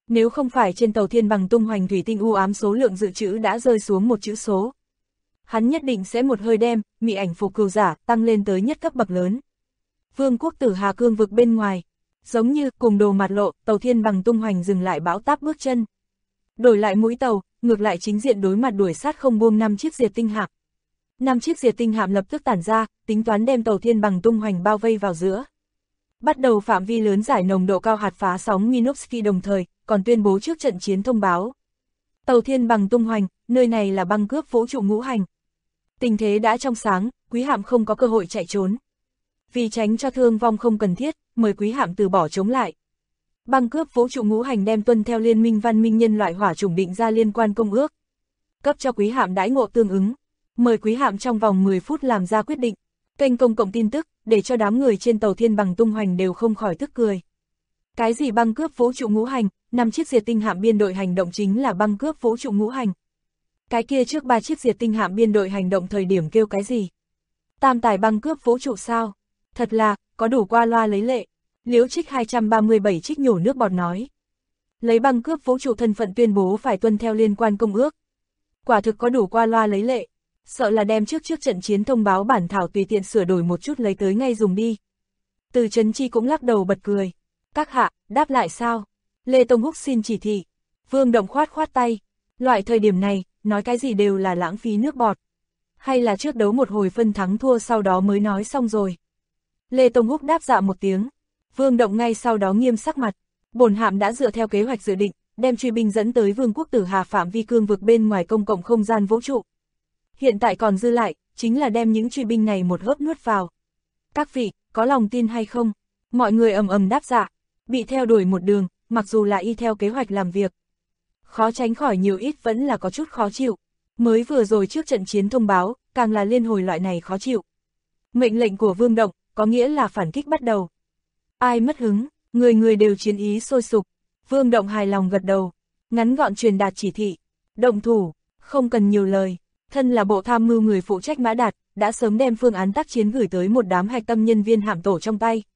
Nếu không phải trên tàu thiên bằng tung hoành thủy tinh u ám số lượng dự trữ đã rơi xuống một chữ số, hắn nhất định sẽ một hơi đem mị ảnh phục cừu giả tăng lên tới nhất cấp bậc lớn. Vương quốc Tử Hà cương vực bên ngoài, giống như cùng đồ mặt lộ, tàu thiên bằng tung hoành dừng lại bão táp bước chân. Đổi lại mũi tàu, ngược lại chính diện đối mặt đuổi sát không buông 5 chiếc diệt tinh hạm. 5 chiếc diệt tinh hạm lập tức tản ra, tính toán đem tàu thiên bằng tung hoành bao vây vào giữa. Bắt đầu phạm vi lớn giải nồng độ cao hạt phá sóng Minovsky, đồng thời còn tuyên bố trước trận chiến thông báo. Tàu thiên bằng tung hoành, nơi này là băng cướp vũ trụ ngũ hành. Tình thế đã trong sáng, quý hạm không có cơ hội chạy trốn. Vì tránh cho thương vong không cần thiết, mời quý hạm từ bỏ chống lại. Băng cướp vũ trụ ngũ hành đem tuân theo Liên minh văn minh nhân loại hỏa chủng định ra liên quan công ước. Cấp cho quý hạm đãi ngộ tương ứng. Mời quý hạm trong vòng 10 phút làm ra quyết định. Kênh công cộng tin tức, để cho đám người trên tàu thiên bằng tung hoành đều không khỏi tức cười. Cái gì băng cướp vũ trụ ngũ hành, 5 chiếc diệt tinh hạm biên đội hành động chính là băng cướp vũ trụ ngũ hành. Cái kia trước 3 chiếc diệt tinh hạm biên đội hành động thời điểm kêu cái gì? Tam tài băng cướp vũ trụ sao? Thật là, có đủ qua loa lấy lệ. Liễu Trích 237 trích nhổ nước bọt nói. Lấy băng cướp vũ trụ thân phận tuyên bố phải tuân theo liên quan công ước. Quả thực có đủ qua loa lấy lệ. Sợ là đem trước trận chiến thông báo bản thảo tùy tiện sửa đổi một chút lấy tới ngay dùng đi. Từ Trấn Chi cũng lắc đầu bật cười. Các hạ, đáp lại sao? Lê Tông Húc xin chỉ thị. Vương Động khoát khoát tay. Loại thời điểm này, nói cái gì đều là lãng phí nước bọt. Hay là trước đấu một hồi phân thắng thua sau đó mới nói xong rồi. Lê Tông Húc đáp dạ một tiếng. Vương Động ngay sau đó nghiêm sắc mặt. Bổn hạm đã dựa theo kế hoạch dự định, đem truy binh dẫn tới Vương quốc Tử Hà phạm vi cương vực bên ngoài công cộng không gian vũ trụ. Hiện tại còn dư lại, chính là đem những truy binh này một hớp nuốt vào. Các vị, có lòng tin hay không? Mọi người ầm ầm đáp dạ. Bị theo đuổi một đường, mặc dù là y theo kế hoạch làm việc. Khó tránh khỏi nhiều ít vẫn là có chút khó chịu. Mới vừa rồi trước trận chiến thông báo, càng là liên hồi loại này khó chịu. Mệnh lệnh của Vương Động, có nghĩa là phản kích bắt đầu. Ai mất hứng, người người đều chiến ý sôi sục. Vương Động hài lòng gật đầu, ngắn gọn truyền đạt chỉ thị. Động thủ, không cần nhiều lời. Thân là bộ tham mưu người phụ trách Mã Đạt, đã sớm đem phương án tác chiến gửi tới một đám hạch tâm nhân viên hạm tổ trong tay.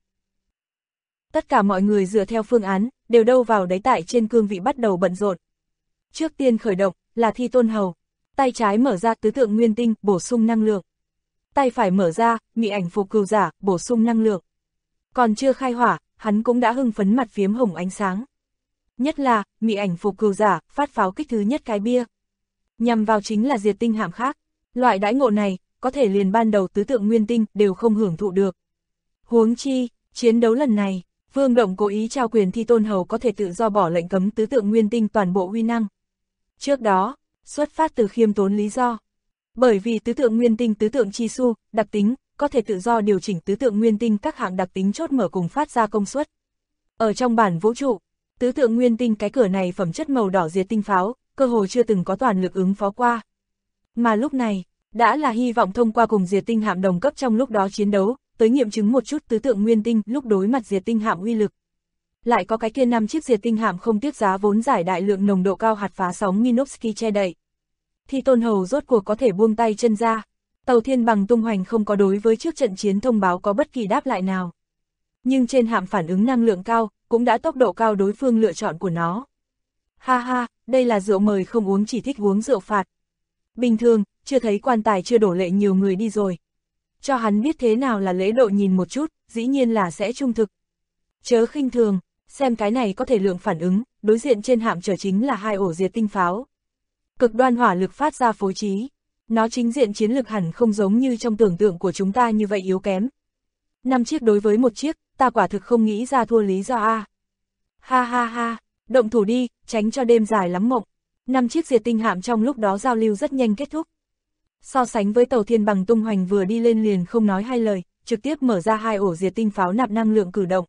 Tất cả mọi người dựa theo phương án, đều đâu vào đấy tại trên cương vị bắt đầu bận rộn. Trước tiên khởi động, là Thi Tôn Hầu. Tay trái mở ra tứ tượng nguyên tinh, bổ sung năng lượng. Tay phải mở ra, mị ảnh phục cừu giả, bổ sung năng lượng. Còn chưa khai hỏa, hắn cũng đã hưng phấn mặt phiếm hồng ánh sáng. Nhất là, mị ảnh phục cừu giả, phát pháo kích thứ nhất cái bia. Nhằm vào chính là diệt tinh hạm khác. Loại đãi ngộ này, có thể liền ban đầu tứ tượng nguyên tinh đều không hưởng thụ được. Huống chi, chiến đấu lần này, Vương Động cố ý trao quyền Thi Tôn Hầu có thể tự do bỏ lệnh cấm tứ tượng nguyên tinh toàn bộ uy năng. Trước đó, xuất phát từ khiêm tốn lý do. Bởi vì tứ tượng nguyên tinh tứ tượng chi su, đặc tính, có thể tự do điều chỉnh tứ tượng nguyên tinh các hạng đặc tính chốt mở cùng phát ra công suất. Ở trong bản vũ trụ, tứ tượng nguyên tinh cái cửa này phẩm chất màu đỏ diệt tinh pháo, cơ hội chưa từng có toàn lực ứng phó qua. Mà lúc này, đã là hy vọng thông qua cùng diệt tinh hạm đồng cấp trong lúc đó chiến đấu, tới nghiệm chứng một chút tứ tượng nguyên tinh lúc đối mặt diệt tinh hạm uy lực. Lại có cái kia 5 chiếc diệt tinh hạm không tiếc giá vốn giải đại lượng nồng độ cao hạt phá sóng Minovsky che đậy. Thi Tôn Hầu rốt cuộc có thể buông tay chân ra. Tàu thiên bằng tung hoành không có đối với trước trận chiến thông báo có bất kỳ đáp lại nào. Nhưng trên hạm phản ứng năng lượng cao, cũng đã tốc độ cao đối phương lựa chọn của nó. Ha ha, đây là rượu mời không uống chỉ thích uống rượu phạt. Bình thường, chưa thấy quan tài chưa đổ lệ nhiều người đi rồi. Cho hắn biết thế nào là lễ độ nhìn một chút, dĩ nhiên là sẽ trung thực. Chớ khinh thường, xem cái này có thể lượng phản ứng, đối diện trên hạm trở chính là 2 ổ diệt tinh pháo. Cực đoan hỏa lực phát ra phối trí. Nó chính diện chiến lực hẳn không giống như trong tưởng tượng của chúng ta như vậy yếu kém. 5 chiếc đối với 1 chiếc, ta quả thực không nghĩ ra thua lý do a. Ha ha ha, động thủ đi, tránh cho đêm dài lắm mộng. 5 chiếc diệt tinh hạm trong lúc đó giao lưu rất nhanh kết thúc. So sánh với tàu thiên bằng tung hoành vừa đi lên liền không nói hai lời, trực tiếp mở ra 2 ổ diệt tinh pháo nạp năng lượng cử động.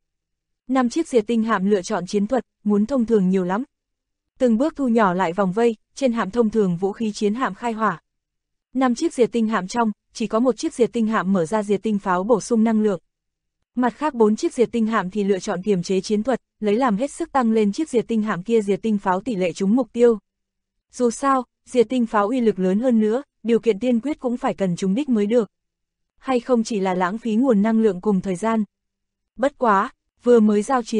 5 chiếc diệt tinh hạm lựa chọn chiến thuật, muốn thông thường nhiều lắm. Từng bước thu nhỏ lại vòng vây, trên hạm thông thường vũ khí chiến hạm khai hỏa. 5 chiếc diệt tinh hạm trong, chỉ có 1 chiếc diệt tinh hạm mở ra diệt tinh pháo bổ sung năng lượng. Mặt khác 4 chiếc diệt tinh hạm thì lựa chọn kiềm chế chiến thuật, lấy làm hết sức tăng lên chiếc diệt tinh hạm kia diệt tinh pháo tỷ lệ trúng mục tiêu. Dù sao, diệt tinh pháo uy lực lớn hơn nữa, điều kiện tiên quyết cũng phải cần trúng đích mới được. Hay không chỉ là lãng phí nguồn năng lượng cùng thời gian. Bất quá, vừa mới giao chiến,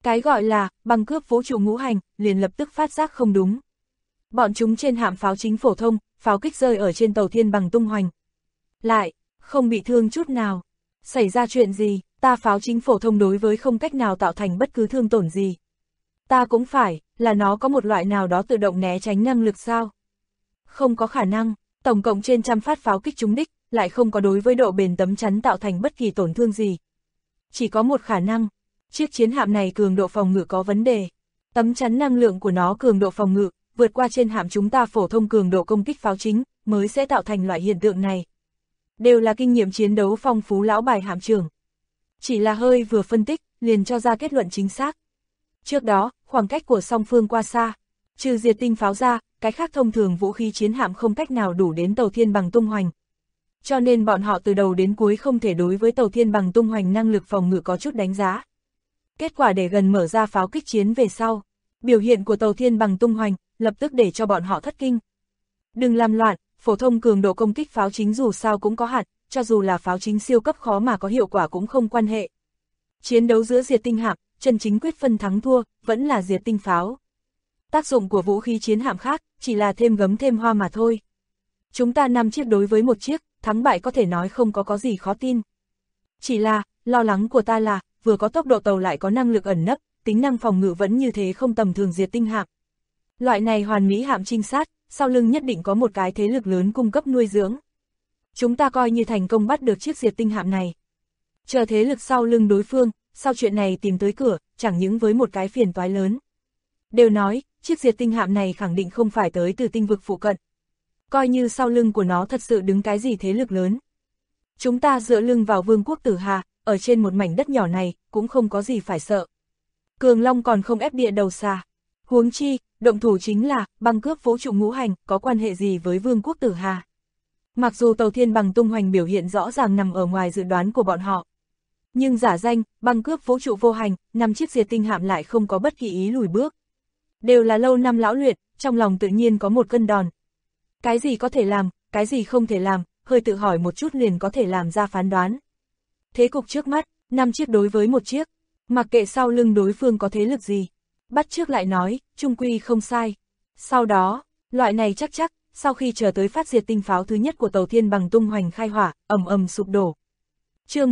Cái gọi là băng cướp vũ trụ ngũ hành, liền lập tức phát giác không đúng. Bọn chúng trên hạm pháo chính phổ thông, pháo kích rơi ở trên tàu thiên bằng tung hoành. Lại, không bị thương chút nào. Xảy ra chuyện gì, ta pháo chính phổ thông đối với không cách nào tạo thành bất cứ thương tổn gì. Ta cũng phải, là nó có một loại nào đó tự động né tránh năng lực sao? Không có khả năng, tổng cộng trên trăm phát pháo kích trúng đích, lại không có đối với độ bền tấm chắn tạo thành bất kỳ tổn thương gì. Chỉ có một khả năng, chiếc chiến hạm này cường độ phòng ngự có vấn đề. Tấm chắn năng lượng của nó cường độ phòng ngự, vượt qua trên hạm chúng ta phổ thông cường độ công kích pháo chính, mới sẽ tạo thành loại hiện tượng này. Đều là kinh nghiệm chiến đấu phong phú lão bài hạm trưởng. Chỉ là hơi vừa phân tích, liền cho ra kết luận chính xác. Trước đó, khoảng cách của song phương qua xa, trừ diệt tinh pháo ra, cái khác thông thường vũ khí chiến hạm không cách nào đủ đến tàu thiên bằng tung hoành. Cho nên bọn họ từ đầu đến cuối không thể đối với tàu thiên bằng tung hoành năng lực phòng ngự có chút đánh giá. Kết quả để gần mở ra pháo kích chiến về sau, biểu hiện của tàu thiên bằng tung hoành, lập tức để cho bọn họ thất kinh. Đừng làm loạn, phổ thông cường độ công kích pháo chính dù sao cũng có hạn, cho dù là pháo chính siêu cấp khó mà có hiệu quả cũng không quan hệ. Chiến đấu giữa diệt tinh hạm, chân chính quyết phân thắng thua, vẫn là diệt tinh pháo. Tác dụng của vũ khí chiến hạm khác, chỉ là thêm gấm thêm hoa mà thôi. Chúng ta 5 chiếc đối với 1 chiếc, thắng bại có thể nói không có gì khó tin. Chỉ là, lo lắng của ta là, vừa có tốc độ tàu lại có năng lực ẩn nấp, tính năng phòng ngự vẫn như thế không tầm thường diệt tinh hạm. Loại này hoàn mỹ hạm trinh sát, sau lưng nhất định có một cái thế lực lớn cung cấp nuôi dưỡng. Chúng ta coi như thành công bắt được chiếc diệt tinh hạm này. Chờ thế lực sau lưng đối phương, sau chuyện này tìm tới cửa, chẳng những với một cái phiền toái lớn. Đều nói, chiếc diệt tinh hạm này khẳng định không phải tới từ tinh vực phụ cận. Coi như sau lưng của nó thật sự đứng cái gì thế lực lớn. Chúng ta dựa lưng vào vương quốc Tử Hà, ở trên một mảnh đất nhỏ này, cũng không có gì phải sợ. Cường Long còn không ép địa đầu xa. Huống chi, động thủ chính là, băng cướp vũ trụ ngũ hành, có quan hệ gì với vương quốc Tử Hà. Mặc dù tàu thiên bằng tung hoành biểu hiện rõ ràng nằm ở ngoài dự đoán của bọn họ. Nhưng giả danh, băng cướp vũ trụ vô hành, 5 chiếc diệt tinh hạm lại không có bất kỳ ý lùi bước. Đều là lâu năm lão luyện, trong lòng tự nhiên có một cân đòn. Cái gì có thể làm, cái gì không thể làm, hơi tự hỏi một chút liền có thể làm ra phán đoán. Thế cục trước mắt, 5 chiếc đối với 1 chiếc, mặc kệ sau lưng đối phương có thế lực gì. Bắt trước lại nói, trung quy không sai. Sau đó, loại này chắc, sau khi chờ tới phát diệt tinh pháo thứ nhất của tàu thiên bằng tung hoành khai hỏa, ầm ầm sụp đổ. Chương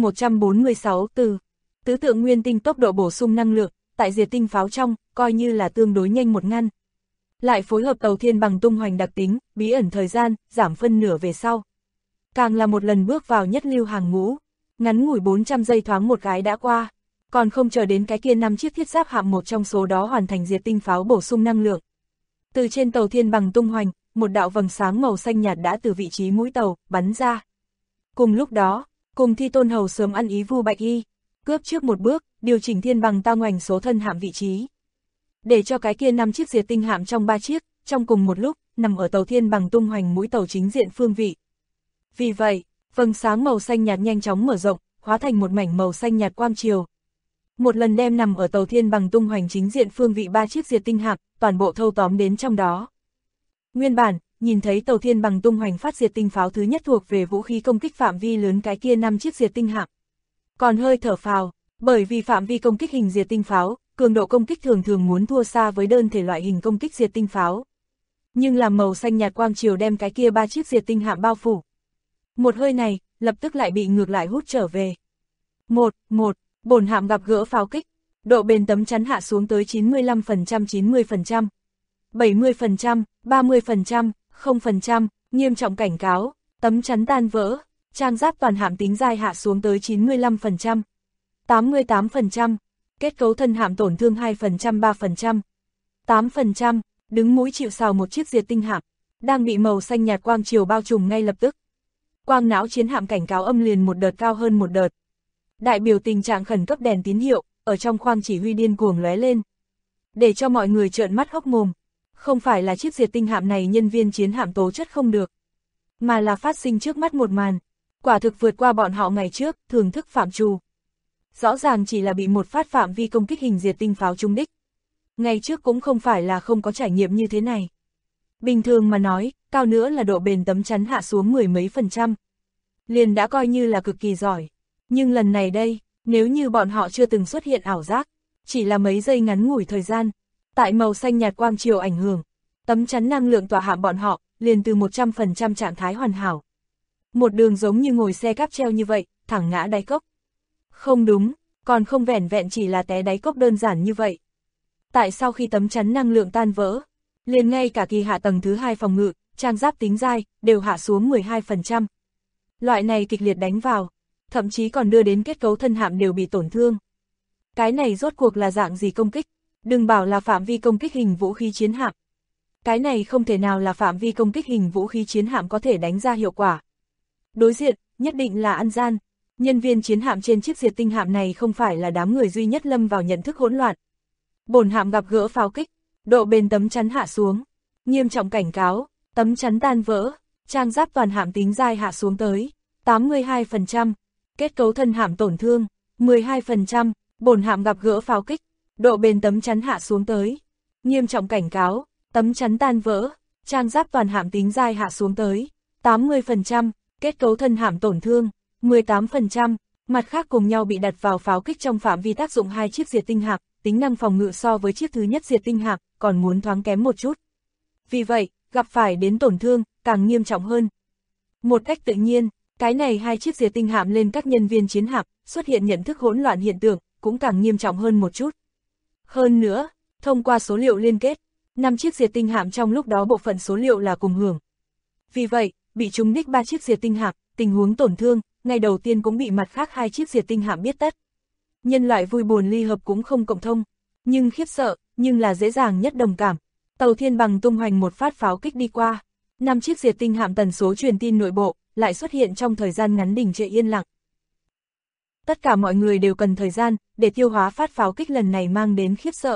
146 từ tứ tượng nguyên tinh tốc độ bổ sung năng lượng, tại diệt tinh pháo trong, coi như là tương đối nhanh một ngăn. Lại phối hợp tàu thiên bằng tung hoành đặc tính, bí ẩn thời gian, giảm phân nửa về sau. Càng là một lần bước vào nhất lưu hàng ngũ, ngắn ngủi 400 giây thoáng một cái đã qua, còn không chờ đến cái kia 5 chiếc thiết giáp hạm một trong số đó hoàn thành diệt tinh pháo bổ sung năng lượng. Từ trên tàu thiên bằng tung hoành, một đạo vầng sáng màu xanh nhạt đã từ vị trí mũi tàu, bắn ra. Cùng lúc đó, cùng Thi Tôn Hầu sớm ăn ý Vu Bạch Y, cướp trước một bước, điều chỉnh thiên bằng tao ngoảnh số thân hạm vị trí. Để cho cái kia 5 chiếc diệt tinh hạm trong 3 chiếc, trong cùng một lúc, nằm ở tàu thiên bằng tung hoành mũi tàu chính diện phương vị. Vì vậy, vầng sáng màu xanh nhạt nhanh chóng mở rộng, hóa thành một mảnh màu xanh nhạt quang chiều. Một lần đem nằm ở tàu thiên bằng tung hoành chính diện phương vị 3 chiếc diệt tinh hạm, toàn bộ thâu tóm đến trong đó. Nguyên bản, nhìn thấy tàu thiên bằng tung hoành phát diệt tinh pháo thứ nhất thuộc về vũ khí công kích phạm vi lớn cái kia 5 chiếc diệt tinh hạm. Còn hơi thở phào, bởi vì phạm vi công kích hình diệt tinh pháo, cường độ công kích thường thường muốn thua xa với đơn thể loại hình công kích diệt tinh pháo. Nhưng làm màu xanh nhạt quang chiều đem cái kia 3 chiếc diệt tinh hạm bao phủ. Một hơi này, lập tức lại bị ngược lại hút trở về. Bổn hạm gặp gỡ pháo kích, độ bền tấm chắn hạ xuống tới 95%, 90%, 70%, 30%, 0%, nghiêm trọng cảnh cáo, tấm chắn tan vỡ, trang giáp toàn hạm tính dai hạ xuống tới 95%, 88%, kết cấu thân hạm tổn thương 2%, 3%, 8%, đứng mũi chịu sào một chiếc diệt tinh hạm, đang bị màu xanh nhạt quang chiều bao trùm ngay lập tức. Quang não chiến hạm cảnh cáo âm liền một đợt cao hơn một đợt. Đại biểu tình trạng khẩn cấp đèn tín hiệu, ở trong khoang chỉ huy điên cuồng lóe lên. Để cho mọi người trợn mắt hốc mồm. Không phải là chiếc diệt tinh hạm này nhân viên chiến hạm tố chất không được, mà là phát sinh trước mắt một màn. Quả thực vượt qua bọn họ ngày trước, thưởng thức phạm trù. Rõ ràng chỉ là bị một phát phạm vi công kích hình diệt tinh pháo trúng đích. Ngày trước cũng không phải là không có trải nghiệm như thế này. Bình thường mà nói, cao nữa là độ bền tấm chắn hạ xuống 10 mấy %. Liền đã coi như là cực kỳ giỏi. Nhưng lần này đây, nếu như bọn họ chưa từng xuất hiện ảo giác, Chỉ là mấy giây ngắn ngủi thời gian, tại màu xanh nhạt quang chiều ảnh hưởng, tấm chắn năng lượng tỏa hạm bọn họ, liền từ 100% trạng thái hoàn hảo. Một đường giống như ngồi xe cáp treo như vậy, thẳng ngã đáy cốc. Không đúng, còn không vẻn vẹn chỉ là té đáy cốc đơn giản như vậy. Tại sau khi tấm chắn năng lượng tan vỡ, liền ngay cả kỳ hạ tầng thứ 2 phòng ngự, trang giáp tính dai, đều hạ xuống 12%. Loại này kịch liệt đánh vào, thậm chí còn đưa đến kết cấu thân hạm đều bị tổn thương. Cái này rốt cuộc là dạng gì công kích? Đừng bảo là phạm vi công kích hình vũ khí chiến hạm. Cái này không thể nào là phạm vi công kích hình vũ khí chiến hạm có thể đánh ra hiệu quả. Đối diện, nhất định là ăn gian. Nhân viên chiến hạm trên chiếc diệt tinh hạm này không phải là đám người duy nhất lâm vào nhận thức hỗn loạn. Bổn hạm gặp gỡ pháo kích, độ bền tấm chắn hạ xuống. Nghiêm trọng cảnh cáo, tấm chắn tan vỡ, trang giáp toàn hạm tính dai hạ xuống tới 82%, kết cấu thân hạm tổn thương 12%, bổn hạm gặp gỡ pháo kích, độ bền tấm chắn hạ xuống tới. Nghiêm trọng cảnh cáo, tấm chắn tan vỡ, trang giáp toàn hạm tính dai hạ xuống tới 80%, kết cấu thân hạm tổn thương 18%, mặt khác cùng nhau bị đặt vào pháo kích trong phạm vi tác dụng hai chiếc diệt tinh hạm, tính năng phòng ngự so với chiếc thứ nhất diệt tinh hạm còn muốn thoáng kém một chút. Vì vậy, gặp phải đến tổn thương càng nghiêm trọng hơn. Một cách tự nhiên, cái này hai chiếc diệt tinh hạm lên các nhân viên chiến hạm xuất hiện nhận thức hỗn loạn hiện tượng cũng càng nghiêm trọng hơn một chút. Hơn nữa, thông qua số liệu liên kết, 5 chiếc diệt tinh hạm trong lúc đó bộ phận số liệu là cùng hưởng. Vì vậy, bị trúng đích 3 chiếc diệt tinh hạm, tình huống tổn thương, ngày đầu tiên cũng bị mặt khác hai chiếc diệt tinh hạm biết tất. Nhân loại vui buồn ly hợp cũng không cộng thông, nhưng khiếp sợ, nhưng là dễ dàng nhất đồng cảm. Tàu Thiên Bằng tung hoành một phát pháo kích đi qua, 5 chiếc diệt tinh hạm tần số truyền tin nội bộ lại xuất hiện trong thời gian ngắn đình trệ yên lặng. Tất cả mọi người đều cần thời gian để tiêu hóa phát pháo kích lần này mang đến khiếp sợ.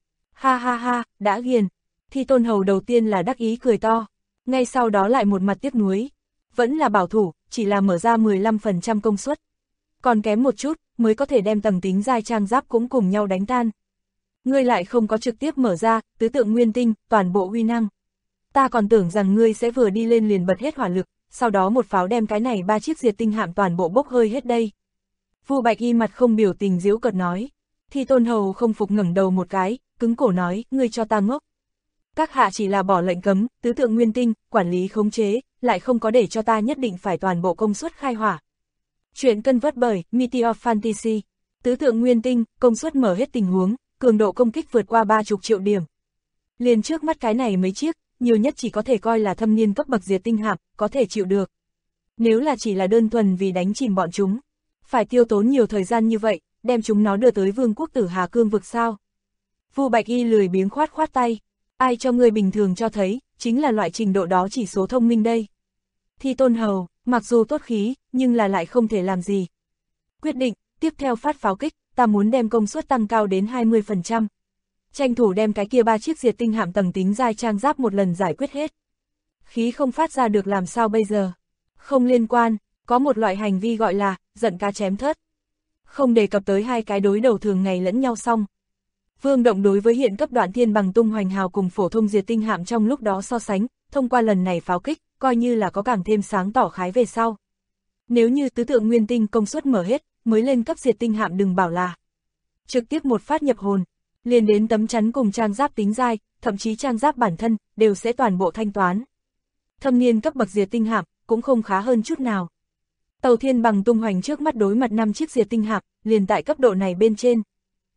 Ha ha ha, đã ghiền. Thi Tôn Hầu đầu tiên là đắc ý cười to, ngay sau đó lại một mặt tiếc nuối. Vẫn là bảo thủ, chỉ là mở ra 15% công suất. Còn kém một chút, mới có thể đem tầng tính dai trang giáp cũng cùng nhau đánh tan. Ngươi lại không có trực tiếp mở ra, tứ tượng nguyên tinh, toàn bộ uy năng. Ta còn tưởng rằng ngươi sẽ vừa đi lên liền bật hết hỏa lực, sau đó một pháo đem cái này 3 chiếc diệt tinh hạm toàn bộ bốc hơi hết đây. Vu Bạch Y mặt không biểu tình giễu cợt nói. Thi Tôn Hầu không phục ngẩng đầu một cái, cứng cổ nói, ngươi cho ta ngốc. Các hạ chỉ là bỏ lệnh cấm, tứ tượng nguyên tinh, quản lý khống chế, lại không có để cho ta nhất định phải toàn bộ công suất khai hỏa. Chuyện cân vớt bởi Meteor Fantasy. Tứ tượng nguyên tinh, công suất mở hết tình huống, cường độ công kích vượt qua 30 triệu điểm. Liền trước mắt cái này mấy chiếc, nhiều nhất chỉ có thể coi là thâm niên cấp bậc diệt tinh hạm, có thể chịu được. Nếu là chỉ là đơn thuần vì đánh chìm bọn chúng, phải tiêu tốn nhiều thời gian như vậy, đem chúng nó đưa tới Vương quốc Tử Hà Cương vực sao? Vu Bạch Y lười biếng khoát khoát tay, ai cho ngươi bình thường cho thấy, chính là loại trình độ đó chỉ số thông minh đây. Thi Tôn Hầu, mặc dù tốt khí, nhưng là lại không thể làm gì. Quyết định, tiếp theo phát pháo kích, ta muốn đem công suất tăng cao đến 20%. Tranh thủ đem cái kia 3 chiếc diệt tinh hạm tầng tính dai trang giáp một lần giải quyết hết. Khí không phát ra được làm sao bây giờ? Không liên quan, có một loại hành vi gọi là giận cá chém thớt. Không đề cập tới hai cái đối đầu thường ngày lẫn nhau xong. Vương Động đối với hiện cấp Đoạn Thiên Bằng tung hoành hào cùng phổ thông diệt tinh hạm trong lúc đó so sánh, thông qua lần này pháo kích, coi như là có càng thêm sáng tỏ khái về sau. Nếu như tứ tượng nguyên tinh công suất mở hết, mới lên cấp diệt tinh hạm đừng bảo là trực tiếp một phát nhập hồn, liền đến tấm chắn cùng trang giáp tính dai, thậm chí trang giáp bản thân, đều sẽ toàn bộ thanh toán. Thâm niên cấp bậc diệt tinh hạm, cũng không khá hơn chút nào. Tàu Thiên Bằng tung hoành trước mắt đối mặt 5 chiếc diệt tinh hạm, liền tại cấp độ này bên trên.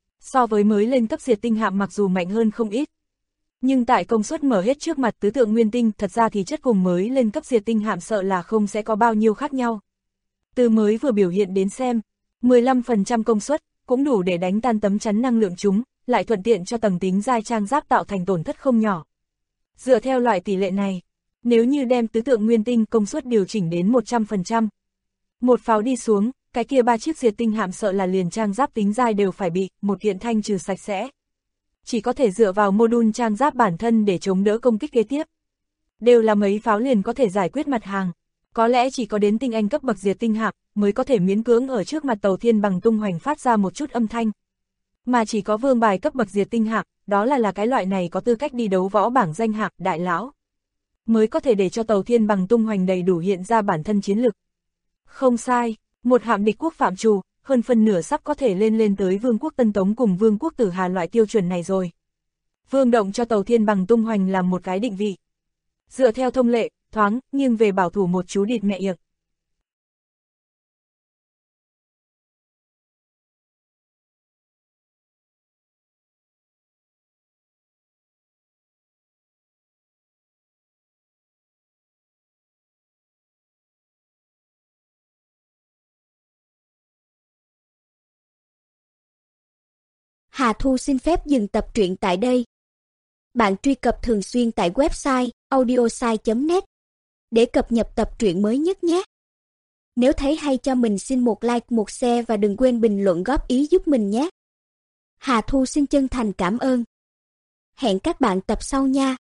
So với mới lên cấp diệt tinh hạm mặc dù mạnh hơn không ít, nhưng tại công suất mở hết trước mặt tứ tượng nguyên tinh thật ra thì chất cùng mới lên cấp diệt tinh hạm sợ là không sẽ có bao nhiêu khác nhau. Từ mới vừa biểu hiện đến xem, 15% công suất cũng đủ để đánh tan tấm chắn năng lượng chúng, lại thuận tiện cho tầng tính dai trang giáp tạo thành tổn thất không nhỏ. Dựa theo loại tỷ lệ này, nếu như đem tứ tượng nguyên tinh công suất điều chỉnh đến 100%, một pháo đi xuống, cái kia 3 chiếc diệt tinh hạm sợ là liền trang giáp tính dai đều phải bị một kiện thanh trừ sạch sẽ. Chỉ có thể dựa vào module trang giáp bản thân để chống đỡ công kích kế tiếp. Đều là mấy pháo liền có thể giải quyết mặt hàng. Có lẽ chỉ có đến tinh anh cấp bậc diệt tinh hạm mới có thể miễn cưỡng ở trước mặt Tàu Thiên Bằng tung hoành phát ra một chút âm thanh. Mà chỉ có vương bài cấp bậc diệt tinh hạm, đó là cái loại này có tư cách đi đấu võ bảng danh hạm đại lão, mới có thể để cho Tàu Thiên Bằng tung hoành đầy đủ hiện ra bản thân chiến lực. Không sai, một hạm địch quốc phạm trù, hơn phân nửa sắp có thể lên tới Vương quốc Tân Tống cùng Vương quốc Tử Hà loại tiêu chuẩn này rồi. Vương Động cho Tàu Thiên Bằng tung hoành làm một cái định vị. Dựa theo thông lệ, thoáng, nghiêng về bảo thủ một chú địt mẹ yệc. Hà Thu xin phép dừng tập truyện tại đây. Bạn truy cập thường xuyên tại website audiosai.net để cập nhật tập truyện mới nhất nhé. Nếu thấy hay cho mình xin một like, một share và đừng quên bình luận góp ý giúp mình nhé. Hà Thu xin chân thành cảm ơn. Hẹn các bạn tập sau nha.